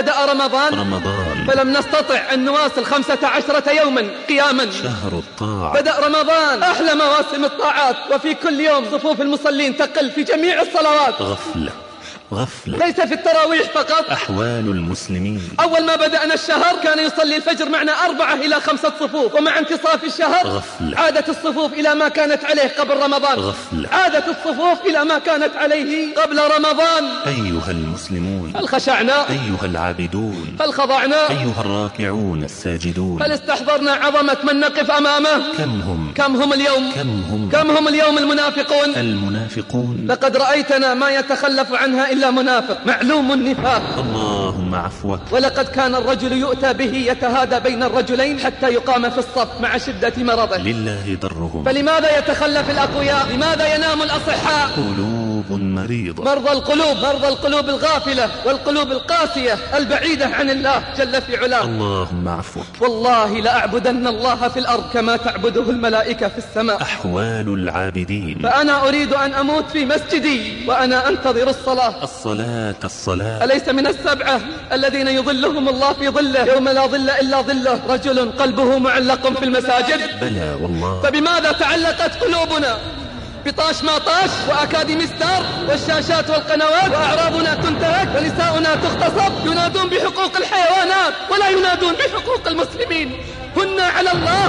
بدأ رمضان فلم نستطع أن نواصل 15 يوما قياما. شهر الطاعة. بدأ رمضان أحلى مواسم الطاعات، وفي كل يوم صفوف المصلين تقل في جميع الصلوات. غفلة ليس في التراويح فقط. أحوال المسلمين. أول ما بدأنا الشهر كان يصلي الفجر معنا 4 إلى 5 صفوف، ومع انتصاف الشهر غفلة. عادت الصفوف إلى ما كانت عليه قبل رمضان. غفلة. عادت الصفوف إلى ما كانت عليه قبل رمضان. أيها المسلمون، هل خشعنا؟ أيها العابدون، هل خضعنا؟ أيها الراكعون الساجدون، هل استحضرنا عظمة من نقف أمامه؟ كم هم اليوم المنافقون. لقد رأيتنا ما يتخلف عنها إلا منافق معلوم النفاق. اللهم عفوك. ولقد كان الرجل يؤتى به يتهادى بين الرجلين حتى يقام في الصف مع شدة مرضه. لله ضرهم. فلماذا يتخلف الأقوياء؟ لماذا ينام الأصحاء؟ قلوب مريضة. مرضى القلوب الغافلة والقلوب القاسية البعيدة عن الله جل في علاه. اللهم عفوك. والله لأعبدن الله في الأرض كما تعبده الملائكة في السماء. أحوال العابدين. فأنا أريد أن أموت في مسجدي وأنا أنتظر الصلاة. الصلاة. أليس من السبعة الذين يظلهم الله في ظله يوم لا ظل إلا ظله رجل قلبه معلق في المساجد؟ بلى والله. فبماذا تعلقت قلوبنا؟ بطاش ما طاش وأكاديمي ستار والشاشات والقنوات، وأعراضنا تنتهك ونساؤنا تغتصب. ينادون بحقوق الحيوانات ولا ينادون بحقوق المسلمين. هن على الله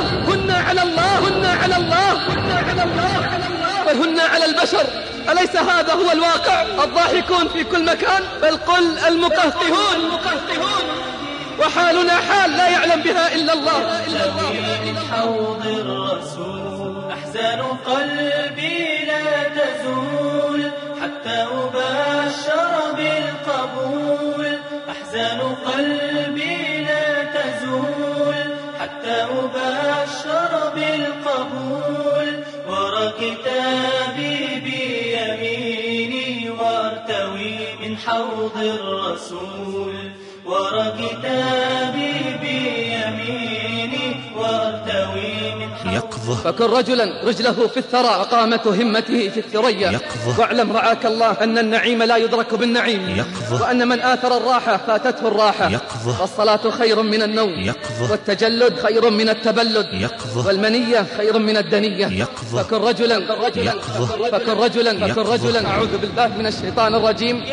بل هن على البشر. أليس هذا هو الواقع؟ الضاحكون في كل مكان، بل قل المقهقهون. وحالنا حال لا يعلم بها إلا الله. من حوض الرسول أحزان قلبي لا تزول حتى أبشر بالقبول. أحزان قلبي لا تزول حتى أبشر بالقبول. ورى كتابي بيميني وارتوي من حوض الرسول. ورى كتابي بيميني وارتوي من حوض. يقظة. فكن رجلا رجله في الثرى وقامة همته في الثريا. يقظة. واعلم رعاك الله أن النعيم لا يدرك بالنعيم. يقظة. وأن من آثر الراحة فاتته الراحة. يقظة. والصلاة خير من النوم. يقظة. والتجلد خير من التبلد. يقظة. والمنية خير من الدنية. يقظة. فكن رجلا فكن رجلا أعوذ بالله من الشيطان الرجيم.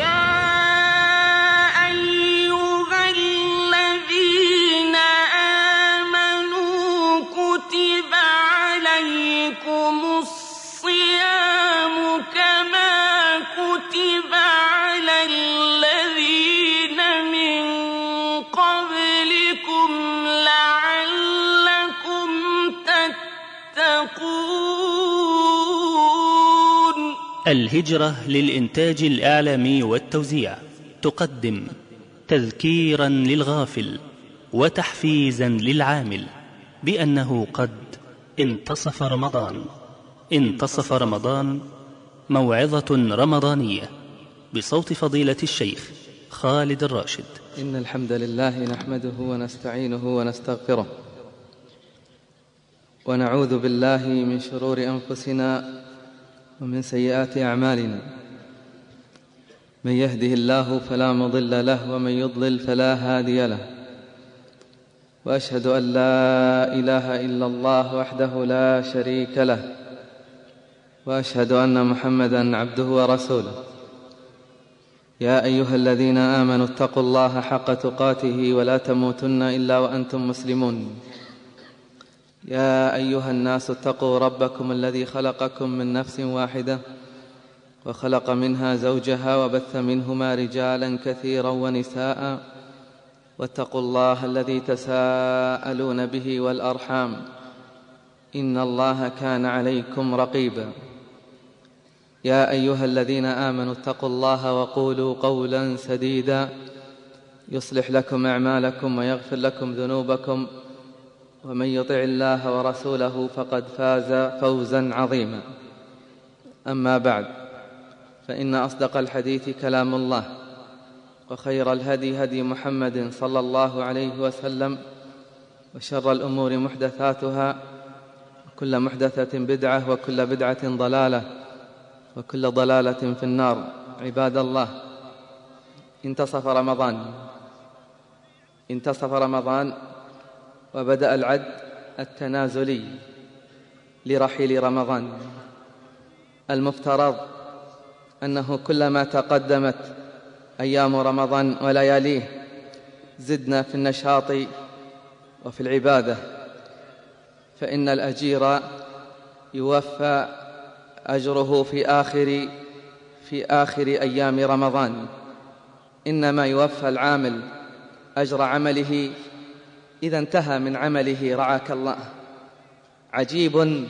الهجرة للإنتاج الإعلامي والتوزيع تقدم تذكيرا للغافل وتحفيزا للعامل بأنه قد انتصف رمضان. موعظة رمضانية بصوت فضيلة الشيخ خالد الراشد. إن الحمد لله نحمده ونستعينه ونستغفره ونعوذ بالله من شرور أنفسنا ومن سيئات أعمالنا. من يهده الله فلا مضل له ومن يضلل فلا هادي له. وأشهد أن لا إله إلا الله وحده لا شريك له. وأشهد أن محمدًا عبده ورسوله. يا أيها الذين آمنوا اتقوا الله حق تقاته ولا تموتن إلا وأنتم مسلمون. يا أيها الناس اتقوا ربكم الذي خلقكم من نفس واحدة وخلق منها زوجها وبث منهما رجالا كثيرا ونساء. واتقوا الله الذي تساءلون به والأرحام إن الله كان عليكم رقيبا. يا أيها الذين آمنوا اتقوا الله وقولوا قولا سديدا يصلح لكم أعمالكم ويغفر لكم ذنوبكم ومن يطع الله ورسوله فقد فاز فوزا عظيما. أما بعد، فإن أصدق الحديث كلام الله، وخير الهدي هدي محمد صلى الله عليه وسلم، وشر الأمور محدثاتها، وكل محدثة بدعة، وكل بدعة ضلالة، وكل ضلالة في النار. عباد الله، انتصف رمضان انتصف رمضان وبدأ العد التنازلي لرحيل رمضان. المفترض أنه كلما تقدمت أيام رمضان ولياليه زدنا في النشاط وفي العبادة، فإن الأجير يوفى أجره في آخر أيام رمضان، إنما يوفى العامل أجر عمله إذا انتهى من عمله رعاك الله. عجيب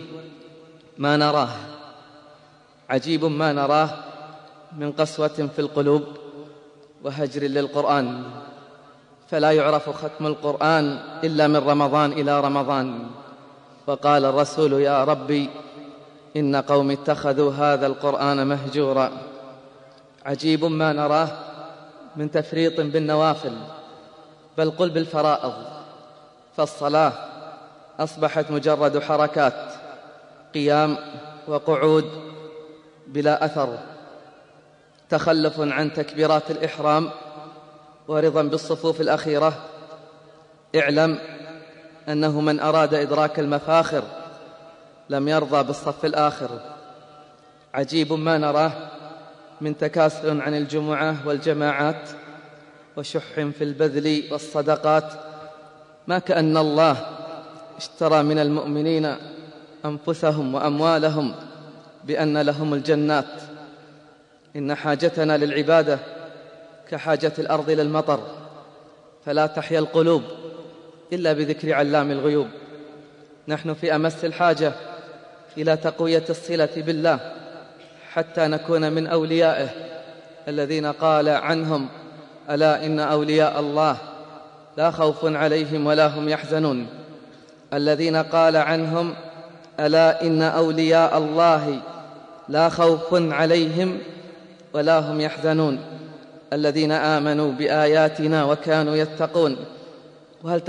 ما نراه من قسوة في القلوب وهجر للقرآن، فلا يعرف ختم القرآن إلا من رمضان إلى رمضان. وقال الرسول: يا ربي إن قوم اتخذوا هذا القرآن مهجورا. عجيب ما نراه من تفريط بالنوافل، بل قل بالفرائض، فالصلاة أصبحت مجرد حركات، قيام وقعود بلا أثر، تخلف عن تكبيرات الإحرام ورضا بالصفوف الأخيرة. اعلم أنه من أراد إدراك المفاخر لم يرضى بالصف الآخر. عجيب ما نراه من تكاسل عن الجمعة والجماعات وشح في البذل والصدقات، ما كأن الله اشترى من المؤمنين أنفسهم وأموالهم بأن لهم الجنات. إن حاجتنا للعبادة كحاجة الأرض للمطر، فلا تحيا القلوب إلا بذكر علام الغيوب. نحن في أمس الحاجة إلى تقوية الصلة بالله حتى نكون من أوليائه الذين قال عنهم: ألا إن أولياء الله لا خوف عليهم ولا هم يحزنون. الذين قال عنهم: ألا إن أولياء الله لا خوف عليهم ولا هم يحزنون، الذين آمنوا بآياتنا وكانوا يتقون. وهل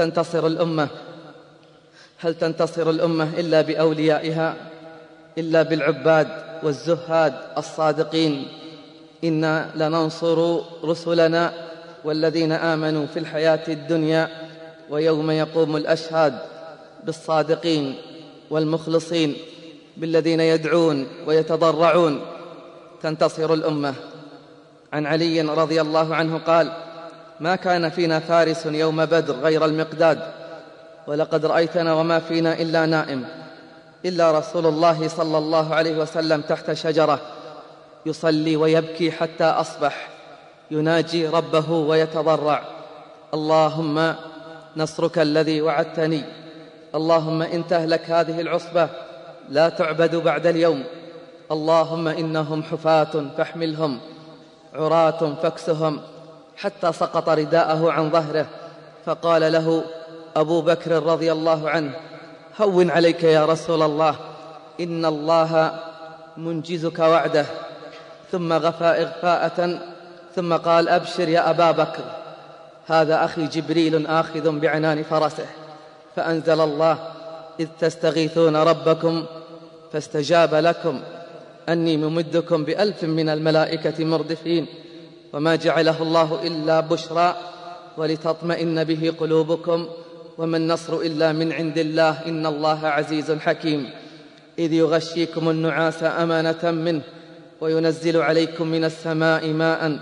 تنتصر الأمة إلا بأوليائها، إلا بالعباد والزهاد الصادقين؟ إنا لننصر رسلنا والذين آمنوا في الحياة الدنيا ويوم يقوم الأشهاد، بالصادقين والمخلصين، بالذين يدعون ويتضرعون. تنتصر الأمة. عن علي رضي الله عنه قال: ما كان فينا فارس يوم بدر غير المقداد، ولقد رأيتنا وما فينا إلا نائم، إلا رسول الله صلى الله عليه وسلم تحت شجرة يصلي ويبكي حتى أصبح، يناجي ربه ويتضرع: اللهم نصرك الذي وعدتني، اللهم إن تهلك هذه العصبة لا تعبد بعد اليوم، اللهم إنهم حفاة فاحملهم، عراة فاكسهم. حتى سقط رداءه عن ظهره، فقال له أبو بكر رضي الله عنه: هون عليك يا رسول الله، إن الله منجزك وعده. ثم غفى إغفاءة، ثم قال: أبشر يا أبا بكر، هذا أخي جبريل آخذ بعنان فرسه. فأنزل الله: إذ تستغيثون ربكم فاستجاب لكم أني ممدكم ب1000 من الملائكة مردفين، وما جعله الله إلا بشرى ولتطمئن به قلوبكم، وما النصر إلا من عند الله، إن الله عزيز حكيم. إذ يغشيكم النعاس أمانة منه وينزل عليكم من السماء ماء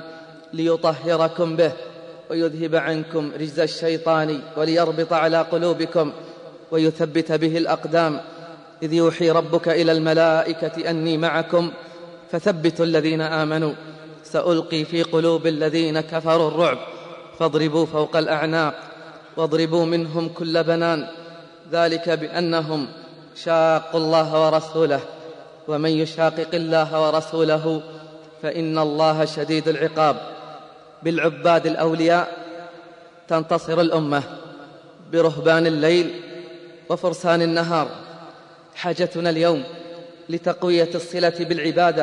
ليطهركم به ويذهب عنكم رجز الشيطان وليربط على قلوبكم ويثبت به الأقدام. إذ يوحي ربك إلى الملائكة أني معكم فثبتوا الذين آمنوا، سألقي في قلوب الذين كفروا الرعب فاضربوا فوق الأعناق واضربوا منهم كل بنان، ذلك بأنهم شاقوا الله ورسوله، ومن يشاقق الله ورسوله فإن الله شديد العقاب. بالعباد الأولياء تنتصر الأمة، برهبان الليل وفرسان النهار. حاجتنا اليوم لتقوية الصلة بالعبادة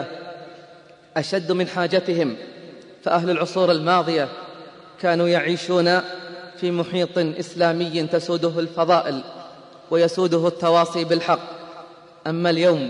أشد من حاجتهم، فأهل العصور الماضية كانوا يعيشون في محيط إسلامي تسوده الفضائل ويسوده التواصي بالحق. أما اليوم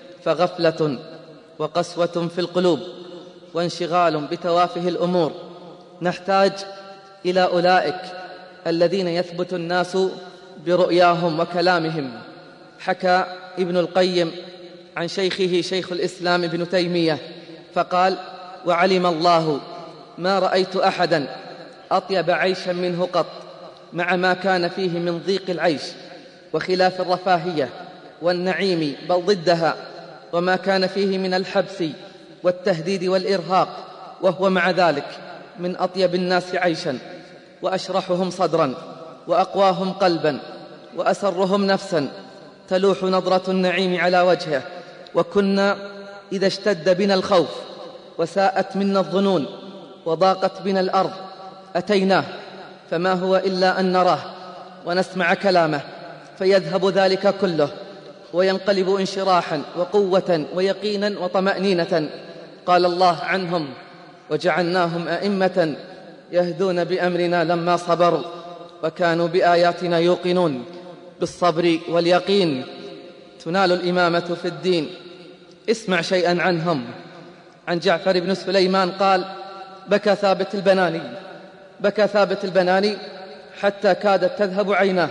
فغفلة وقسوة في القلوب وانشغال بتوافه الأمور. نحتاج إلى أولئك الذين يثبت الناس برؤياهم وكلامهم. حكى ابن القيم عن شيخه شيخ الإسلام ابن تيمية فقال: وعلم الله ما رأيت أحدا أطيب عيشا منه قط، مع ما كان فيه من ضيق العيش وخلاف الرفاهية والنعيم بل ضدها، وما كان فيه من الحبس والتهديد والإرهاق، وهو مع ذلك من أطيب الناس عيشا وأشرحهم صدرا وأقواهم قلبا وأسرهم نفسا، تلوح نظرة النعيم على وجهه. وكنا إذا اشتد بنا الخوف وساءت منا الظنون وضاقت بنا الأرض أتيناه، فما هو إلا أن نراه ونسمع كلامه فيذهب ذلك كله وينقلب انشراحا وقوة ويقينا وطمأنينة. قال الله عنهم: وجعلناهم أئمة يهدون بأمرنا لما صبروا وكانوا بآياتنا يوقنون. بالصبر واليقين تنال الإمامة في الدين. اسمع شيئا عنهم. عن جعفر بن سليمان قال: بكى ثابت البناني حتى كادت تذهب عيناه،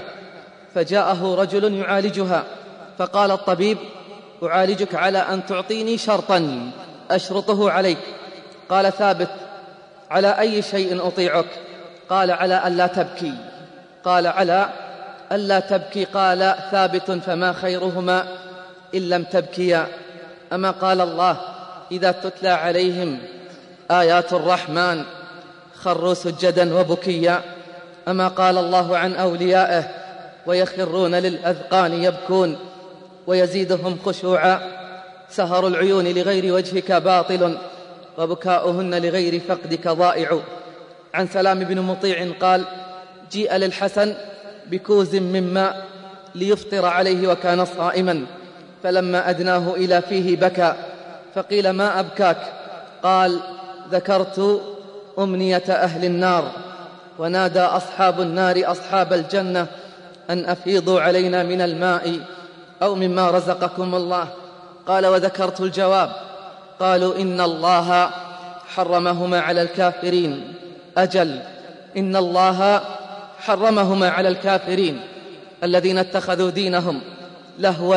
فجاءه رجل يعالجها، فقال الطبيب: أعالجك على أن تعطيني شرطا أشرطه عليك. قال ثابت: على أي شيء أطيعك؟ قال: على ألا تبكي. قال: على ألا تبكي. قال ثابت: فما خيرهما إن لم تبكيا؟ أما قال الله: إذا تتلى عليهم آيات الرحمن خروا سجدا وبكيا؟ أما قال الله عن أوليائه: ويخرون للأذقان يبكون ويزيدهم خشوعا؟ سهر العيون لغير وجهك باطل وبكاؤهن لغير فقدك ضائع. عن سلام بن مطيع قال: جيء للحسن بكوز من ماء ليفطر عليه وكان صائما، فلما أدناه إلى فيه بكى، فقيل: ما أبكاك؟ قال: ذكرت أمنية أهل النار، ونادى أصحاب النار أصحاب الجنة أن أفيضوا علينا من الماء أو مما رزقكم الله. قال: وذكرت الجواب. قالوا: إن الله حرمهما على الكافرين. أجل، إن الله حرمهما على الكافرين الذين اتخذوا دينهم لهوا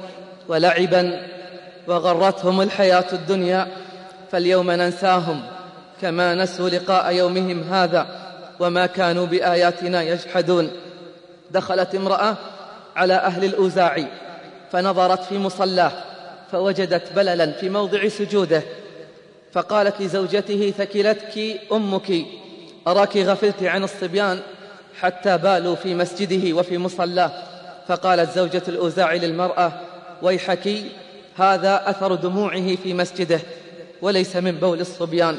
ولعبا وغرتهم الحياة الدنيا، فاليوم ننساهم كما نسوا لقاء يومهم هذا وما كانوا بآياتنا يجحدون. دخلت امرأة على أهل الأوزاعي فنظرت في مصلاه فوجدت بللا في موضع سجوده، فقالت لزوجته: ثكلتك أمك، أراك غفلت عن الصبيان حتى بالوا في مسجده وفي مصلاه. فقالت زوجة الأوزاعي للمرأة: ويحك، هذا أثر دموعه في مسجده وليس من بول الصبيان،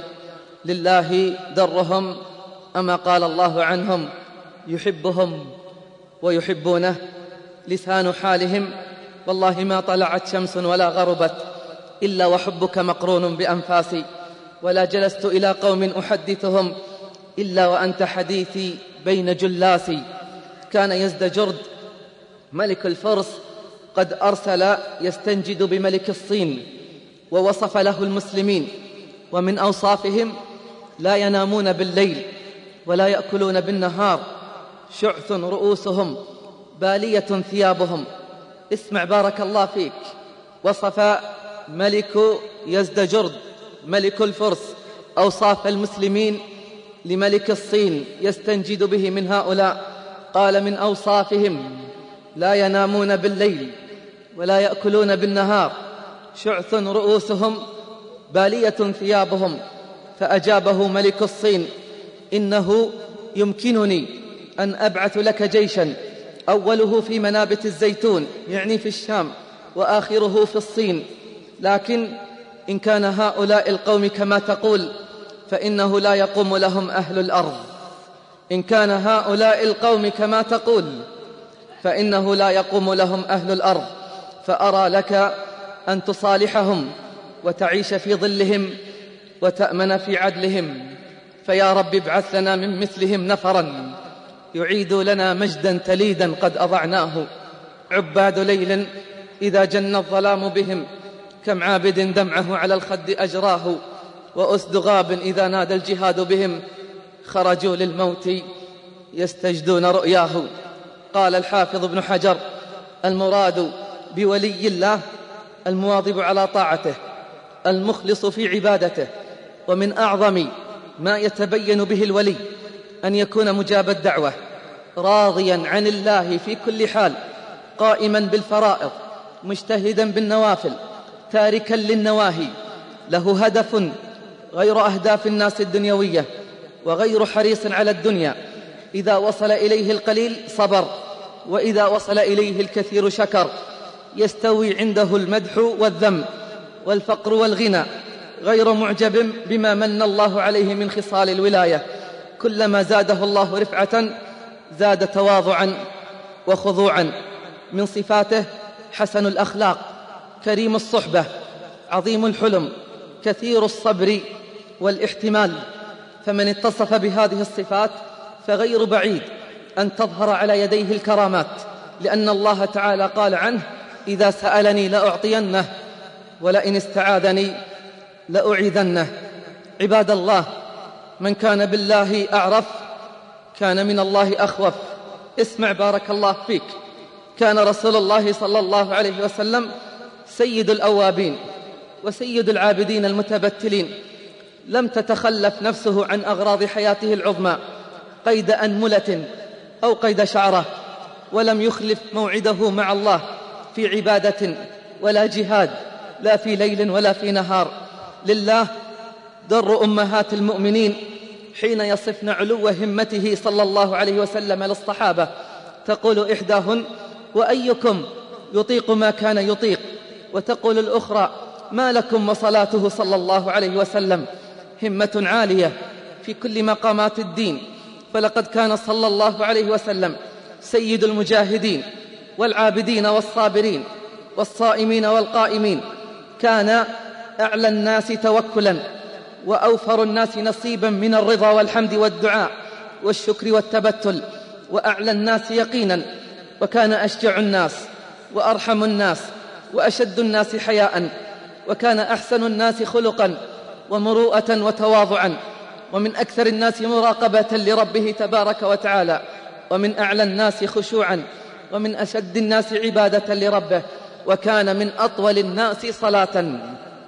لله درهم. أما قال الله عنهم: يحبهم ويحبونه. لسان حالهم: والله ما طلعت شمس ولا غربت إلا وحبك مقرون بأنفاسي، ولا جلست إلى قوم أحدثهم إلا وأنت حديثي بين جلاسي. كان يزدجرد ملك الفرس قد أرسل يستنجد بملك الصين، ووصف له المسلمين، ومن أوصافهم: لا ينامون بالليل ولا يأكلون بالنهار، شعث رؤوسهم، بالية ثيابهم. اسمع بارك الله فيك. وصف ملك يزدجرد ملك الفرس أوصاف المسلمين لملك الصين يستنجد به من هؤلاء. قال: من أوصافهم: لا ينامون بالليل ولا يأكلون بالنهار، شعث رؤوسهم، بالية ثيابهم. فأجابه ملك الصين: إنه يمكنني أن أبعث لك جيشا أوله في منابت الزيتون، يعني في الشام، وآخره في الصين، لكن إن كان هؤلاء القوم كما تقول فإنه لا يقوم لهم أهل الأرض. إن كان هؤلاء القوم كما تقول فإنه لا يقوم لهم أهل الأرض، فأرى لك أن تصالحهم وتعيش في ظلهم وتأمن في عدلهم. فيا رب ابعث لنا من مثلهم نفرا يعيد لنا مجدا تليدا قد أضعناه. عباد ليل إذا جن الظلام بهم، كم عابد دمعه على الخد أجراه. وأسد غاب إذا نادى الجهاد بهم، خرجوا للموت يستجدون رؤياه. قال الحافظ ابن حجر: المراد بولي الله المواظب على طاعته المخلص في عبادته. ومن أعظم ما يتبين به الولي أن يكون مجاب الدعوة، راضيا عن الله في كل حال، قائما بالفرائض، مجتهدا بالنوافل، تاركا للنواهي، له هدف غير أهداف الناس الدنيوية، وغير حريص على الدنيا. إذا وصل إليه القليل صبر، وإذا وصل إليه الكثير شكر. يستوي عنده المدح والذم والفقر والغنى، غير معجب بما من الله عليه من خصال الولاية. كلما زاده الله رفعة زاد تواضعا وخضوعا. من صفاته حسن الأخلاق، كريم الصحبة، عظيم الحلم، كثير الصبر والاحتمال. فمن اتصف بهذه الصفات فغير بعيد أن تظهر على يديه الكرامات، لأن الله تعالى قال عنه: إذا سألني لأعطينه ولئن استعاذني لأعيذنه. عباد الله، من كان بالله أعرف كان من الله أخوف. اسمع بارك الله فيك، كان رسول الله صلى الله عليه وسلم سيد الأوابين وسيد العابدين المتبتلين. لم تتخلف نفسه عن أغراض حياته العظمى قيد أنملة أو قيد شعرة، ولم يخلف موعده مع الله في عبادة ولا جهاد، لا في ليل ولا في نهار. لله در أمهات المؤمنين حين يصفن علو همته صلى الله عليه وسلم للصحابة، تقول إحداهن: وأيكم يطيق ما كان يطيق؟ وتقول الأخرى: ما لكم وصلاته صلى الله عليه وسلم؟ همة عالية في كل مقامات الدين. فلقد كان صلى الله عليه وسلم سيد المجاهدين والعابدين والصابرين والصائمين والقائمين. كان أعلى الناس توكلا وأوفر الناس نصيبا من الرضا والحمد والدعاء والشكر والتبتل، وأعلى الناس يقينا. وكان أشجع الناس وأرحم الناس وأشد الناس حياء، وكان أحسن الناس خلقا ومروءة وتواضعا، ومن أكثر الناس مراقبة لربه تبارك وتعالى، ومن أعلى الناس خشوعا، ومن أشد الناس عبادة لربه، وكان من أطول الناس صلاة.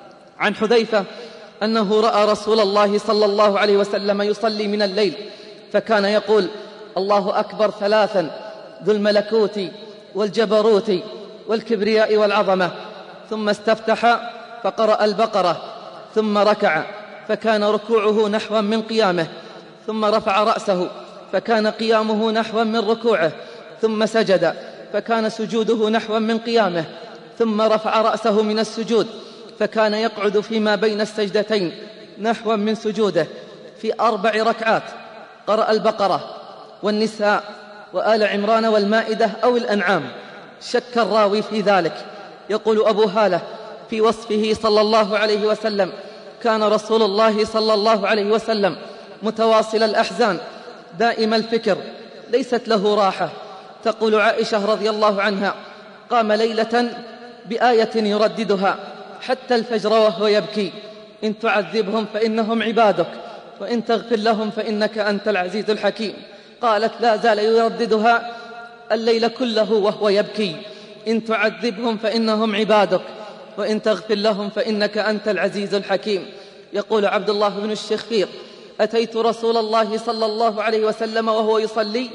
عن حذيفة أنه رأى رسول الله صلى الله عليه وسلم يصلي من الليل، فكان يقول: الله أكبر ثلاثا، ذو الملكوت والجبروت والكبرياء والعظمة. ثم استفتح فقرأ البقرة، ثم ركع فكان ركوعه نحوا من قيامه، ثم رفع رأسه فكان قيامه نحوا من ركوعه، ثم سجد فكان سجوده نحوا من قيامه، ثم رفع رأسه من السجود فكان يقعد فيما بين السجدتين نحوا من سجوده. في 4 ركعات قرأ البقرة والنساء وآل عمران والمائدة أو الأنعام. شك الراوي في ذلك. يقول أبو هالة في وصفه صلى الله عليه وسلم: كان رسول الله صلى الله عليه وسلم متواصل الأحزان دائم الفكر، ليست له راحة. تقول عائشة رضي الله عنها: قام ليلة بآية يرددها حتى الفجر وهو يبكي: إن تعذبهم فإنهم عبادك، وإن تغفر لهم فإنك أنت العزيز الحكيم. قالت: لا زال يرددها الليل كله وهو يبكي: إن تعذبهم فإنهم عبادك، وإن تغفر لهم فإنك أنت العزيز الحكيم. يقول عبد الله بن الشخير: أتيت رسول الله صلى الله عليه وسلم وهو يصلي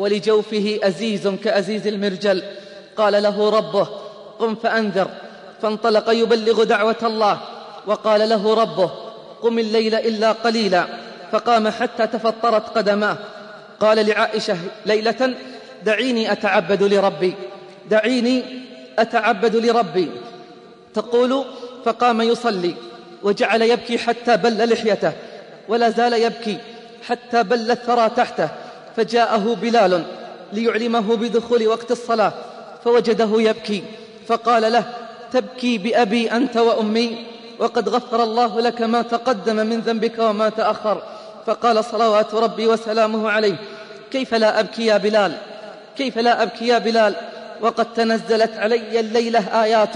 ولجوفه أزيز كأزيز المرجل. قال له ربه: قم فأنذر. فانطلق يبلغ دعوة الله، وقال له ربه: قم الليل إلا قليلا. فقام حتى تفطرت قدماه. قال لعائشة ليلة: دعيني أتعبد لربي، دعيني أتعبد لربي. تقول: فقام يصلي وجعل يبكي حتى بل لحيته، ولا زال يبكي حتى بل الثرى تحته. فجاءه بلال ليعلمه بدخول وقت الصلاة، فوجده يبكي، فقال له: تبكي بأبي أنت وأمي، وقد غفر الله لك ما تقدم من ذنبك وما تأخر. فقال صلوات ربي وسلامه عليه: كيف لا أبكي يا بلال، كيف لا أبكي يا بلال، وقد تنزلت علي الليلة آيات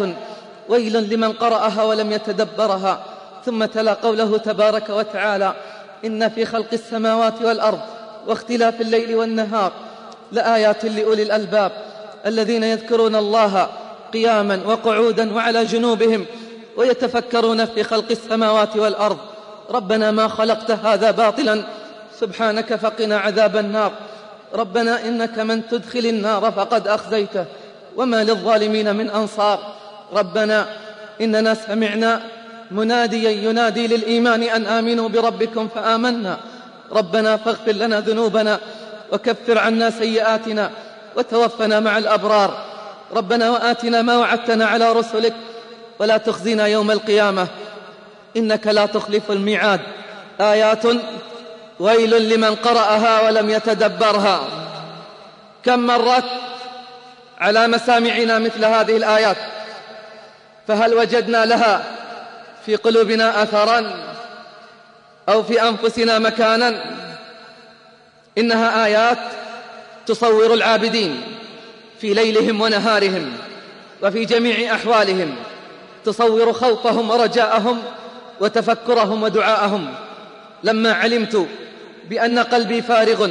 ويل لمن قرأها ولم يتدبرها. ثم تلا قوله تبارك وتعالى: إن في خلق السماوات والأرض واختلاف الليل والنهار لآيات لأولي الألباب الذين يذكرون الله قياما وقعودا وعلى جنوبهم ويتفكرون في خلق السماوات والأرض. ربنا ما خلقت هذا باطلا سبحانك فقنا عذاب النار. ربنا إنك من تدخل النار فقد أخزيته وما للظالمين من أنصار. ربنا إننا سمعنا مناديا ينادي للإيمان أن آمنوا بربكم فآمنا. ربنا فاغفر لنا ذنوبنا وكفر عنا سيئاتنا وتوفنا مع الأبرار. ربنا وآتنا ما وعدتنا على رسلك ولا تخزنا يوم القيامة إنك لا تخلف الميعاد. آيات ويل لمن قرأها ولم يتدبرها. كم مرت على مسامعنا مثل هذه الآيات، فهل وجدنا لها في قلوبنا أثرا أو في أنفسنا مكانا؟ إنها آيات تصور العابدين في ليلهم ونهارهم وفي جميع أحوالهم، تصور خوفهم ورجاءهم وتفكرهم ودعاءهم. لما علمت بأن قلبي فارغ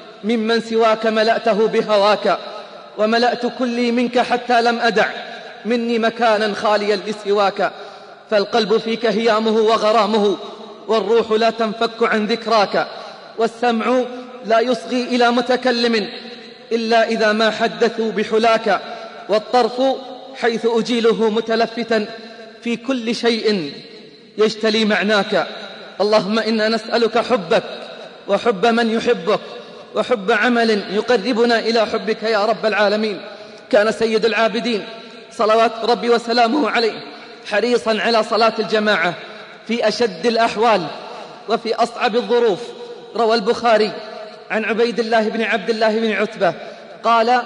ممن سواك ملأته بهواك وملأت كلي منك حتى لم أدع مني مكانا خاليا لسواك. فالقلب فيك هيامه وغرامه، والروح لا تنفك عن ذكراك، والسمع لا يصغي إلى متكلم إلا إذا ما حدثوا بحلاك، والطرف حيث أجيله متلفتا في كل شيء يجتلي معناك. اللهم إنا نسألك حبك وحب من يحبك وحب عمل يقربنا إلى حبك يا رب العالمين. كان سيد العابدين صلوات ربي وسلامه عليه حريصا على صلاة الجماعة في أشد الأحوال وفي أصعب الظروف. روى البخاري عن عبيد الله بن عبد الله بن عتبة قال: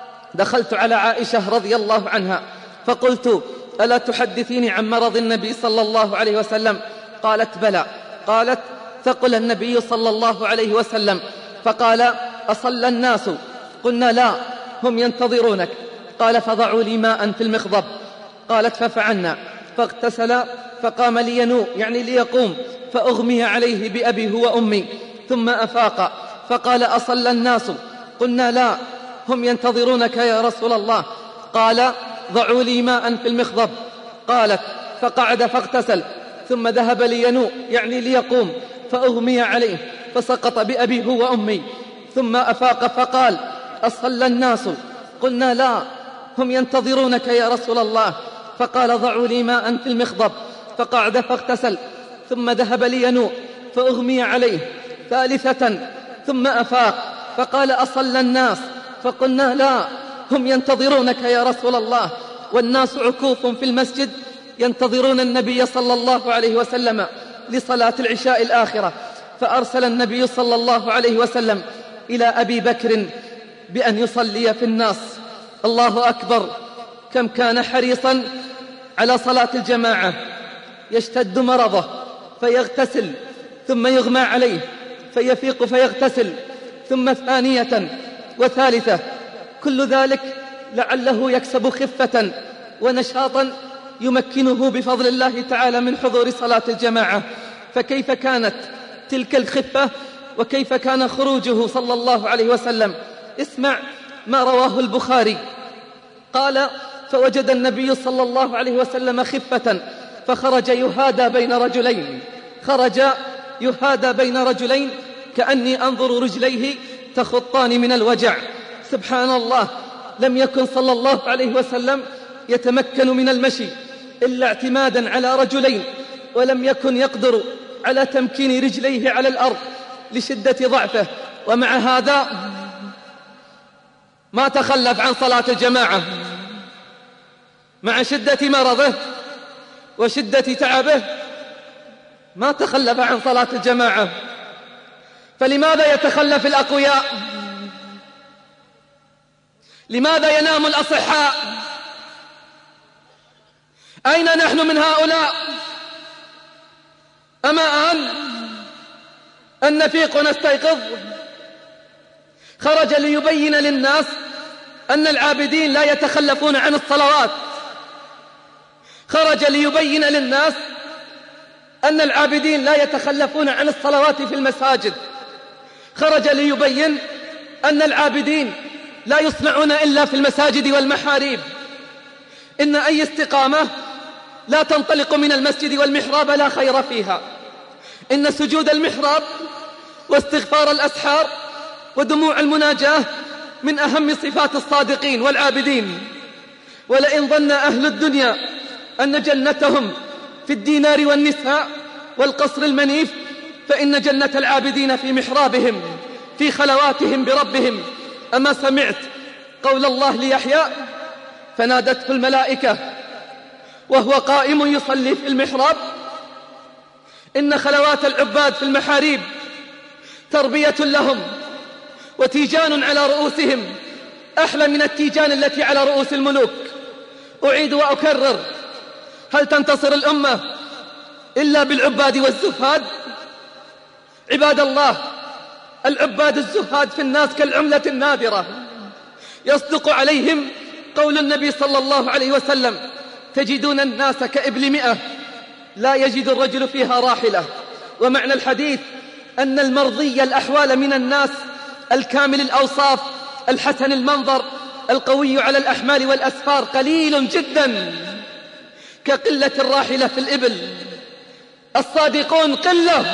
دخلت على عائشة رضي الله عنها فقلت: ألا تحدثيني عن مرض النبي صلى الله عليه وسلم؟ قالت: بلى. قالت: ثقل النبي صلى الله عليه وسلم فقال: أصلى الناس؟ قلنا: لا، هم ينتظرونك. قال: فضعوا لي ماء في المخضب. قالت: ففعلنا، فاغتسل فقام لينوء يعني ليقوم، فأغمي عليه بأبي هو أمي، ثم أفاق فقال: أصلى الناس؟ قلنا: لا، هم ينتظرونك يا رسول الله. قال: ضعوا لي ماء في المخضب. قالت: فقعد فاغتسل ثم ذهب لينوء يعني ليقوم، فأغمي عليه فسقط بأبي هو أمي، ثم أفاق فقال: أصلى الناس؟ قلنا: لا، هم ينتظرونك يا رسول الله. فقال: ضعوا لي ماء في المخضب. فقعد فاغتسل ثم ذهب لينوء فأغمي عليه ثالثة ثم أفاق فقال: أصلى الناس؟ فقلنا: لا، هم ينتظرونك يا رسول الله. والناس عكوف في المسجد ينتظرون النبي صلى الله عليه وسلم لصلاة العشاء الآخرة. فأرسل النبي صلى الله عليه وسلم إلى أبي بكر بأن يصلي في الناس. الله أكبر، كم كان حريصا على صلاة الجماعة. يشتد مرضه فيغتسل ثم يغمى عليه فيفيق فيغتسل ثم ثانية وثالثة، كل ذلك لعله يكسب خفة ونشاطا يمكنه بفضل الله تعالى من حضور صلاة الجماعة. فكيف كانت تلك الخفة وكيف كان خروجه صلى الله عليه وسلم؟ اسمع ما رواه البخاري قال: فوجد النبي صلى الله عليه وسلم خفة فخرج يهادى بين رجلين، خرج يهادى بين رجلين كأني أنظر رجليه تخطان من الوجع. سبحان الله، لم يكن صلى الله عليه وسلم يتمكن من المشي إلا اعتمادا على رجلين، ولم يكن يقدر على تمكين رجليه على الأرض لشدة ضعفه، ومع هذا ما تخلف عن صلاة الجماعة مع شدة مرضه وشدة تعبه، ما تخلف عن صلاة الجماعة. فلماذا يتخلف الأقوياء؟ لماذا ينام الأصحاء؟ أين نحن من هؤلاء؟ أما أن نفيق ونستيقظ؟ خرج ليبين للناس أن العابدين لا يتخلفون عن الصلوات، خرج ليبين للناس أن العابدين لا يتخلفون عن الصلوات في المساجد، خرج ليبين أن العابدين لا يصنعون إلا في المساجد والمحاريب، إن أي استقامة لا تنطلق من المسجد والمحراب لا خير فيها، إن سجود المحراب واستغفار الأسحار ودموع المناجاة من أهم صفات الصادقين والعابدين. ولئن ظن أهل الدنيا أن جنتهم في الدينار والنساء والقصر المنيف، فإن جنة العابدين في محرابهم في خلواتهم بربهم. أما سمعت قول الله ليحيى فنادته الملائكة وهو قائم يصلي في المحراب؟ إن خلوات العباد في المحاريب تربية لهم وتيجان على رؤوسهم أحلى من التيجان التي على رؤوس الملوك. أعيد وأكرر، هل تنتصر الأمة إلا بالعباد والزهاد؟ عباد الله، العباد الزهاد في الناس كالعملة النادرة، يصدق عليهم قول النبي صلى الله عليه وسلم: تجدون الناس كإبل 100 لا يجد الرجل فيها راحلة. ومعنى الحديث أن المرضي الأحوال من الناس الكامل الأوصاف الحسن المنظر القوي على الأحمال والأسفار قليل جدا كقلة الراحلة في الإبل. الصادقون قلة،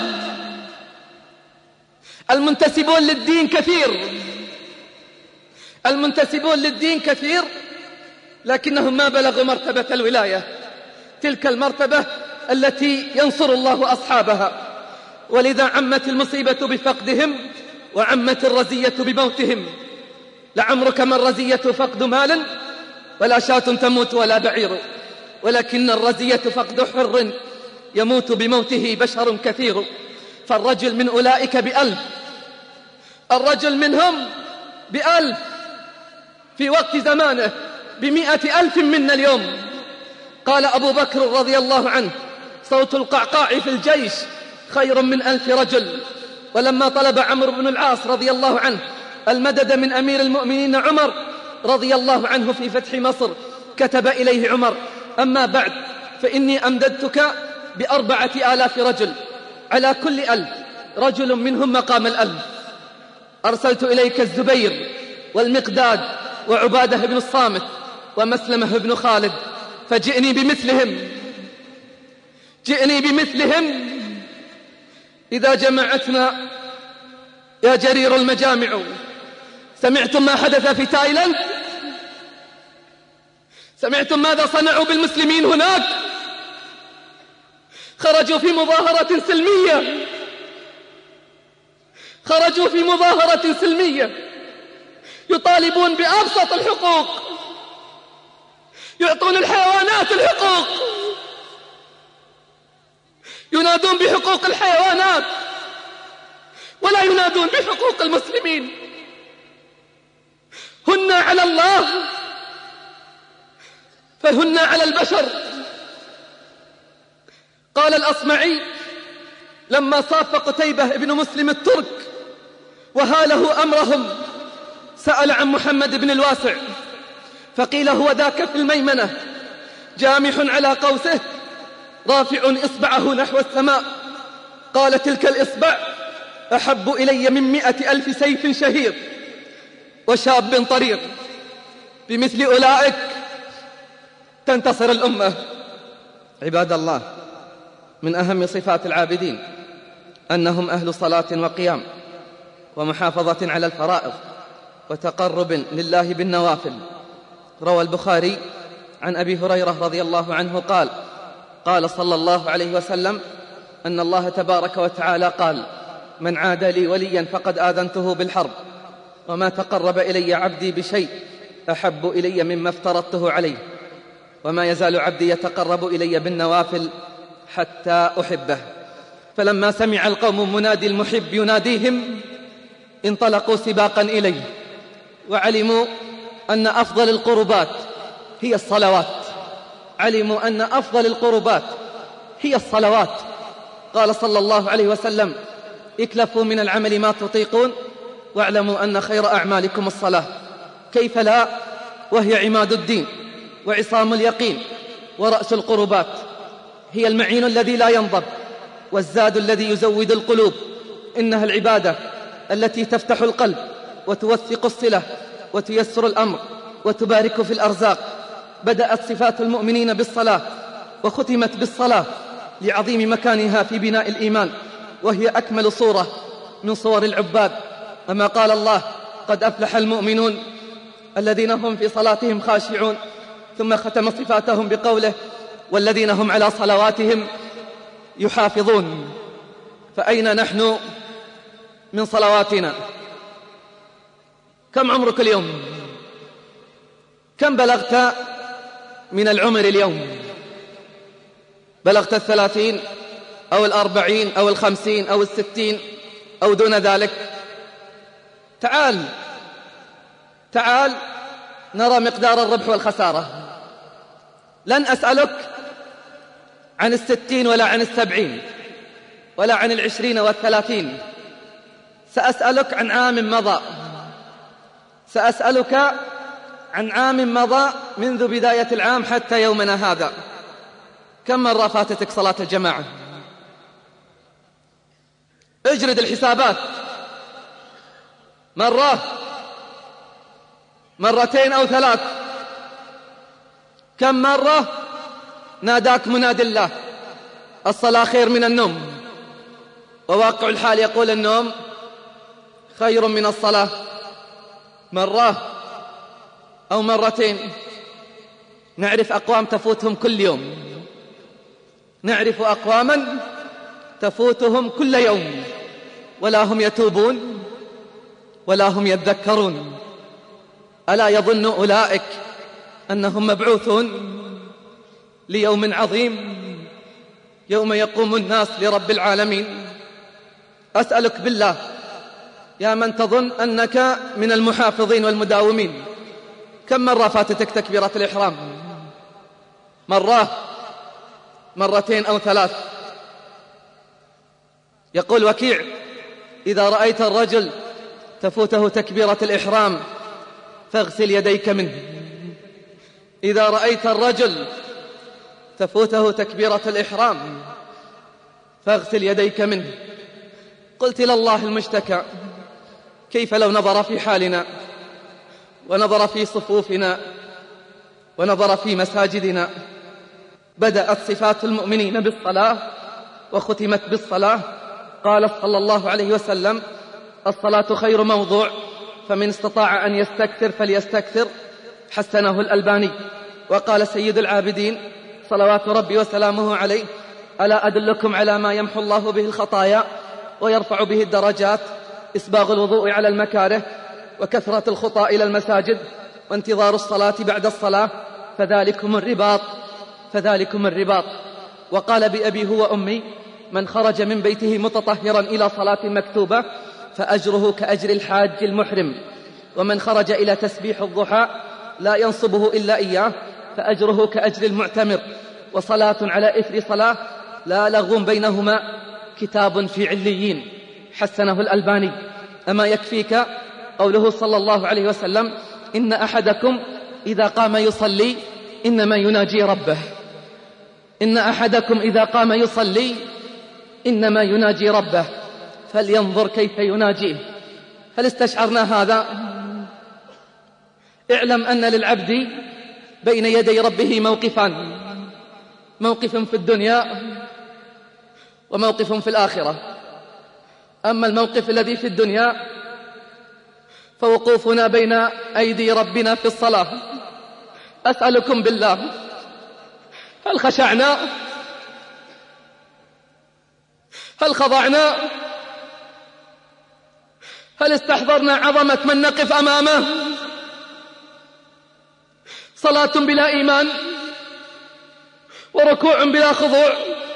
المنتسبون للدين كثير، المنتسبون للدين كثير، لكنهم ما بلغوا مرتبة الولاية، تلك المرتبة التي ينصر الله أصحابها. ولذا عمت المصيبة بفقدهم وعمت الرزية بموتهم. لعمرك ما الرزية فقد مال ولا شاة تموت ولا بعير، ولكن الرزية فقد حر يموت بموته بشر كثير. فالرجل من أولئك ب1000، الرجل منهم ب1000 في وقت زمانه، ب100,000 منا اليوم. قال أبو بكر رضي الله عنه: صوت القعقاع في الجيش خير من 1000 رجل. ولما طلب عمرو بن العاص رضي الله عنه المدد من أمير المؤمنين عمر رضي الله عنه في فتح مصر، كتب إليه عمر: أما بعد فإني أمددتك ب4,000 رجل، على كل 1000 رجل منهم مقام 1000. أرسلت إليك الزبير والمقداد وعبادة بن الصامت ومسلمة بن خالد، فجئني بمثلهم، جئني بمثلهم. إذا جمعتنا يا جرير المجامع، سمعتم ما حدث في تايلاند؟ سمعتم ماذا صنعوا بالمسلمين هناك؟ خرجوا في مظاهرة سلمية، خرجوا في مظاهرة سلمية يطالبون بأبسط الحقوق، يعطون الحيوانات الحقوق، ينادون بحقوق الحيوانات ولا ينادون بحقوق المسلمين. هن على الله فهن على البشر. قال الأصمعي لما صاف قتيبة بن مسلم الترك وهاله أمرهم، سأل عن محمد بن الواسع فقيل: هو ذاك في الميمنة جامح على قوسه رافع إصبعه نحو السماء. قال: تلك الإصبع أحب إلي من 100,000 سيف شهير وشاب طريق. بمثل أولئك تنتصر الأمة. عباد الله، من أهم صفات العابدين أنهم أهل صلاة وقيام ومحافظة على الفرائض وتقرب لله بالنوافل. روى البخاري عن أبي هريرة رضي الله عنه قال: قال صلى الله عليه وسلم أن الله تبارك وتعالى قال: من عاد لي وليا فقد آذنته بالحرب، وما تقرب إلي عبدي بشيء أحب إلي مما افترضته عليه، وما يزال عبدي يتقرب إلي بالنوافل حتى أحبه. فلما سمع القوم منادي المحب يناديهم انطلقوا سباقا إليه، وعلموا أن أفضل القربات هي الصلوات، علموا أن أفضل القربات هي الصلوات. قال صلى الله عليه وسلم: اكلفوا من العمل ما تطيقون، واعلموا أن خير أعمالكم الصلاة. كيف لا، وهي عماد الدين وعصام اليقين ورأس القربات، هي المعين الذي لا ينضب والزاد الذي يزود القلوب. إنها العبادة التي تفتح القلب وتوثق الصلة وتيسر الأمر وتبارك في الأرزاق. بدأت صفات المؤمنين بالصلاة وختمت بالصلاة لعظيم مكانها في بناء الإيمان، وهي أكمل صورة من صور العباد. أما قال الله: قد أفلح المؤمنون الذين هم في صلاتهم خاشعون، ثم ختم صفاتهم بقوله: والذين هم على صلواتهم يحافظون. فأين نحن من صلواتنا؟ كم عمرك اليوم؟ كم بلغت من العمر اليوم؟ بلغت 30 أو 40 أو 50 أو 60 أو دون ذلك؟ تعال نرى مقدار الربح والخسارة. لن أسألك عن 60 ولا عن 70 ولا عن 20 و30. سأسألك عن عام مضى. سأسألك عن عام مضى منذ بداية العام حتى يومنا هذا. كم مرة فاتتك صلاة الجماعة؟ اجرد الحسابات. مرة، مرتين أو 3؟ كم مرة ناداك مناد الله: الصلاة خير من النوم؟ وواقع الحال يقول: النوم خير من الصلاة. مرة أو مرتين. نعرف أقوام تفوتهم كل يوم، نعرف أقواما تفوتهم كل يوم، ولا هم يتوبون ولا هم يذكرون. ألا يظن أولئك أنهم مبعوثون ليوم عظيم يوم يقوم الناس لرب العالمين؟ أسألك بالله يا من تظن أنك من المحافظين والمداومين، كم مرة فاتتك تكبيرة الإحرام؟ مرة، مرتين أو 3؟ يقول وكيع: إذا رأيت الرجل تفوته تكبيرة الإحرام فاغسل يديك منه. إذا رأيت الرجل تفوته تكبيرة الإحرام فاغسل يديك منه. قلت لله المشتكى: كيف لو نظر في حالنا ونظر في صفوفنا ونظر في مساجدنا؟ بدأت صفات المؤمنين بالصلاة وختمت بالصلاة. قال صلى الله عليه وسلم: الصلاة خير موضوع، فمن استطاع أن يستكثر فليستكثر. حسنه الألباني. وقال سيد العابدين صلوات ربي وسلامه عليه: ألا أدلكم على ما يمحو الله به الخطايا ويرفع به الدرجات؟ إسباغ الوضوء على المكاره، وكثرة الخطى إلى المساجد، وانتظار الصلاة بعد الصلاة، فذلكم الرباط، فذلكم الرباط. وقال بأبي هو أمي: من خرج من بيته متطهرا إلى صلاة مكتوبة فأجره كأجر الحاج المحرم، ومن خرج إلى تسبيح الضحى لا ينصبه إلا إياه فأجره كأجر المعتمر، وصلاة على إثر صلاة لا لغو بينهما كتاب في عليين. حسنه الألباني. أما يكفيك قوله صلى الله عليه وسلم: إن أحدكم إذا قام يصلي إنما يناجي ربه. إن أحدكم إذا قام يصلي إنما يناجي ربه، فلينظر كيف يناجيه. هل استشعرنا هذا؟ اعلم أن للعبد بين يدي ربه موقفان: موقف في الدنيا وموقف في الآخرة. أما الموقف الذي في الدنيا فوقوفنا بين أيدي ربنا في الصلاة. أسألكم بالله: هل خشعنا؟ هل خضعنا؟ هل استحضرنا عظمة من نقف أمامه؟ صلاة بلا إيمان، وركوع بلا خضوع،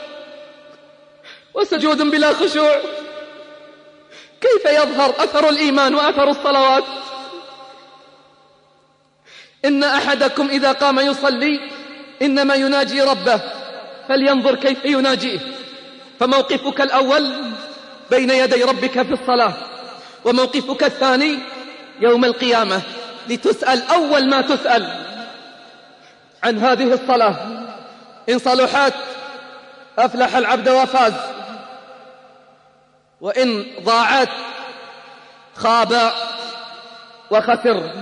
وسجود بلا خشوع، كيف يظهر أثر الإيمان وأثر الصلوات؟ إن أحدكم إذا قام يصلي إنما يناجي ربه، فلينظر كيف يناجيه. فموقفك الأول بين يدي ربك في الصلاة، وموقفك الثاني يوم القيامة، لتسأل أول ما تسأل عن هذه الصلاة. إن صلحت أفلح العبد وفاز، وإن ضاعت خاب وخسر.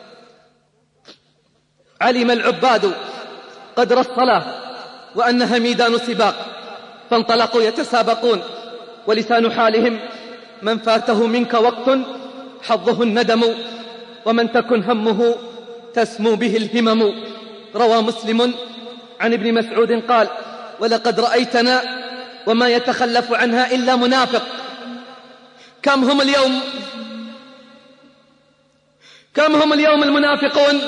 علم العباد قدر الصلاة وأنها ميدان سباق، فانطلقوا يتسابقون، ولسان حالهم: من فاته منك وقت حظه الندم، ومن تكن همه تسمو به الهمم. روى مسلم عن ابن مسعود قال: ولقد رأيتنا وما يتخلف عنها إلا منافق. كم هم اليوم المنافقون؟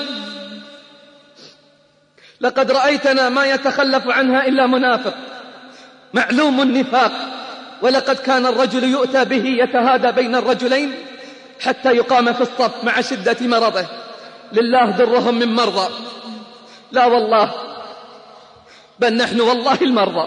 لقد رأيتنا ما يتخلف عنها إلا منافق، معلوم النفاق. ولقد كان الرجل يؤتى به يتهادى بين الرجلين حتى يقام في الصف مع شدة مرضه. لله درهم من مرضى. لا والله، بل نحن والله المرضى،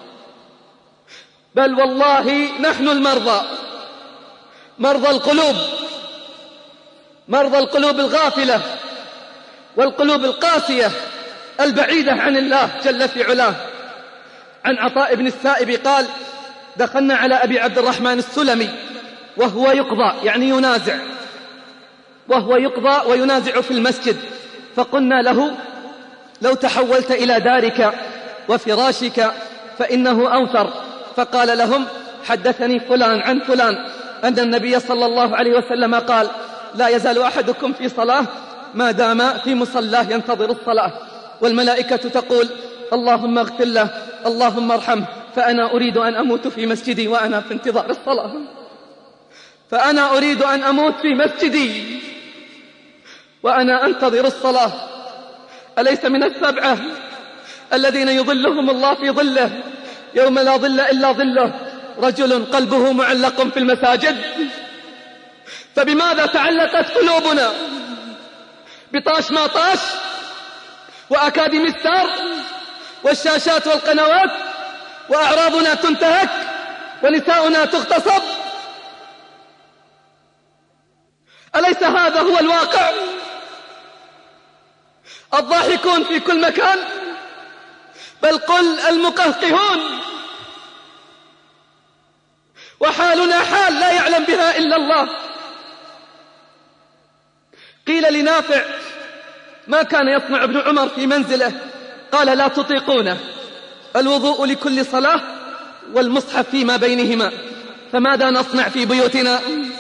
بل والله نحن المرضى، مرضى القلوب، مرضى القلوب الغافلة والقلوب القاسية البعيدة عن الله جل في علاه. عن عطاء بن السائب قال: دخلنا على أبي عبد الرحمن السلمي وهو يقضى، يعني ينازع، وهو يقضى وينازع في المسجد، فقلنا له: لو تحولت إلى دارك وفراشك فإنه أوثر. فقال لهم: حدثني فلان عن فلان أن النبي صلى الله عليه وسلم قال: لا يزال أحدكم في صلاة ما دام في مصلاه ينتظر الصلاة، والملائكة تقول: اللهم اغفر له، اللهم ارحمه، فأنا أريد أن أموت في مسجدي وأنا في انتظار الصلاة، فأنا أريد أن أموت في مسجدي وأنا أنتظر الصلاة. أليس من السبعة الذين يظلهم الله في ظله يوم لا ظل إلا ظله رجل قلبه معلق في المساجد؟ فبماذا تعلقت قلوبنا؟ بطاش ما طاش وأكاديمي ستار والشاشات والقنوات، وأعراضنا تنتهك ونساؤنا تغتصب. أليس هذا هو الواقع؟ الضاحكون في كل مكان، بل قل المقهقهون، وحالنا حال لا يعلم بها إلا الله. قيل لنافع: ما كان يصنع ابن عمر في منزله؟ قال: لا تطيقونه، الوضوء لكل صلاة والمصحف فيما بينهما، فماذا نصنع في بيوتنا؟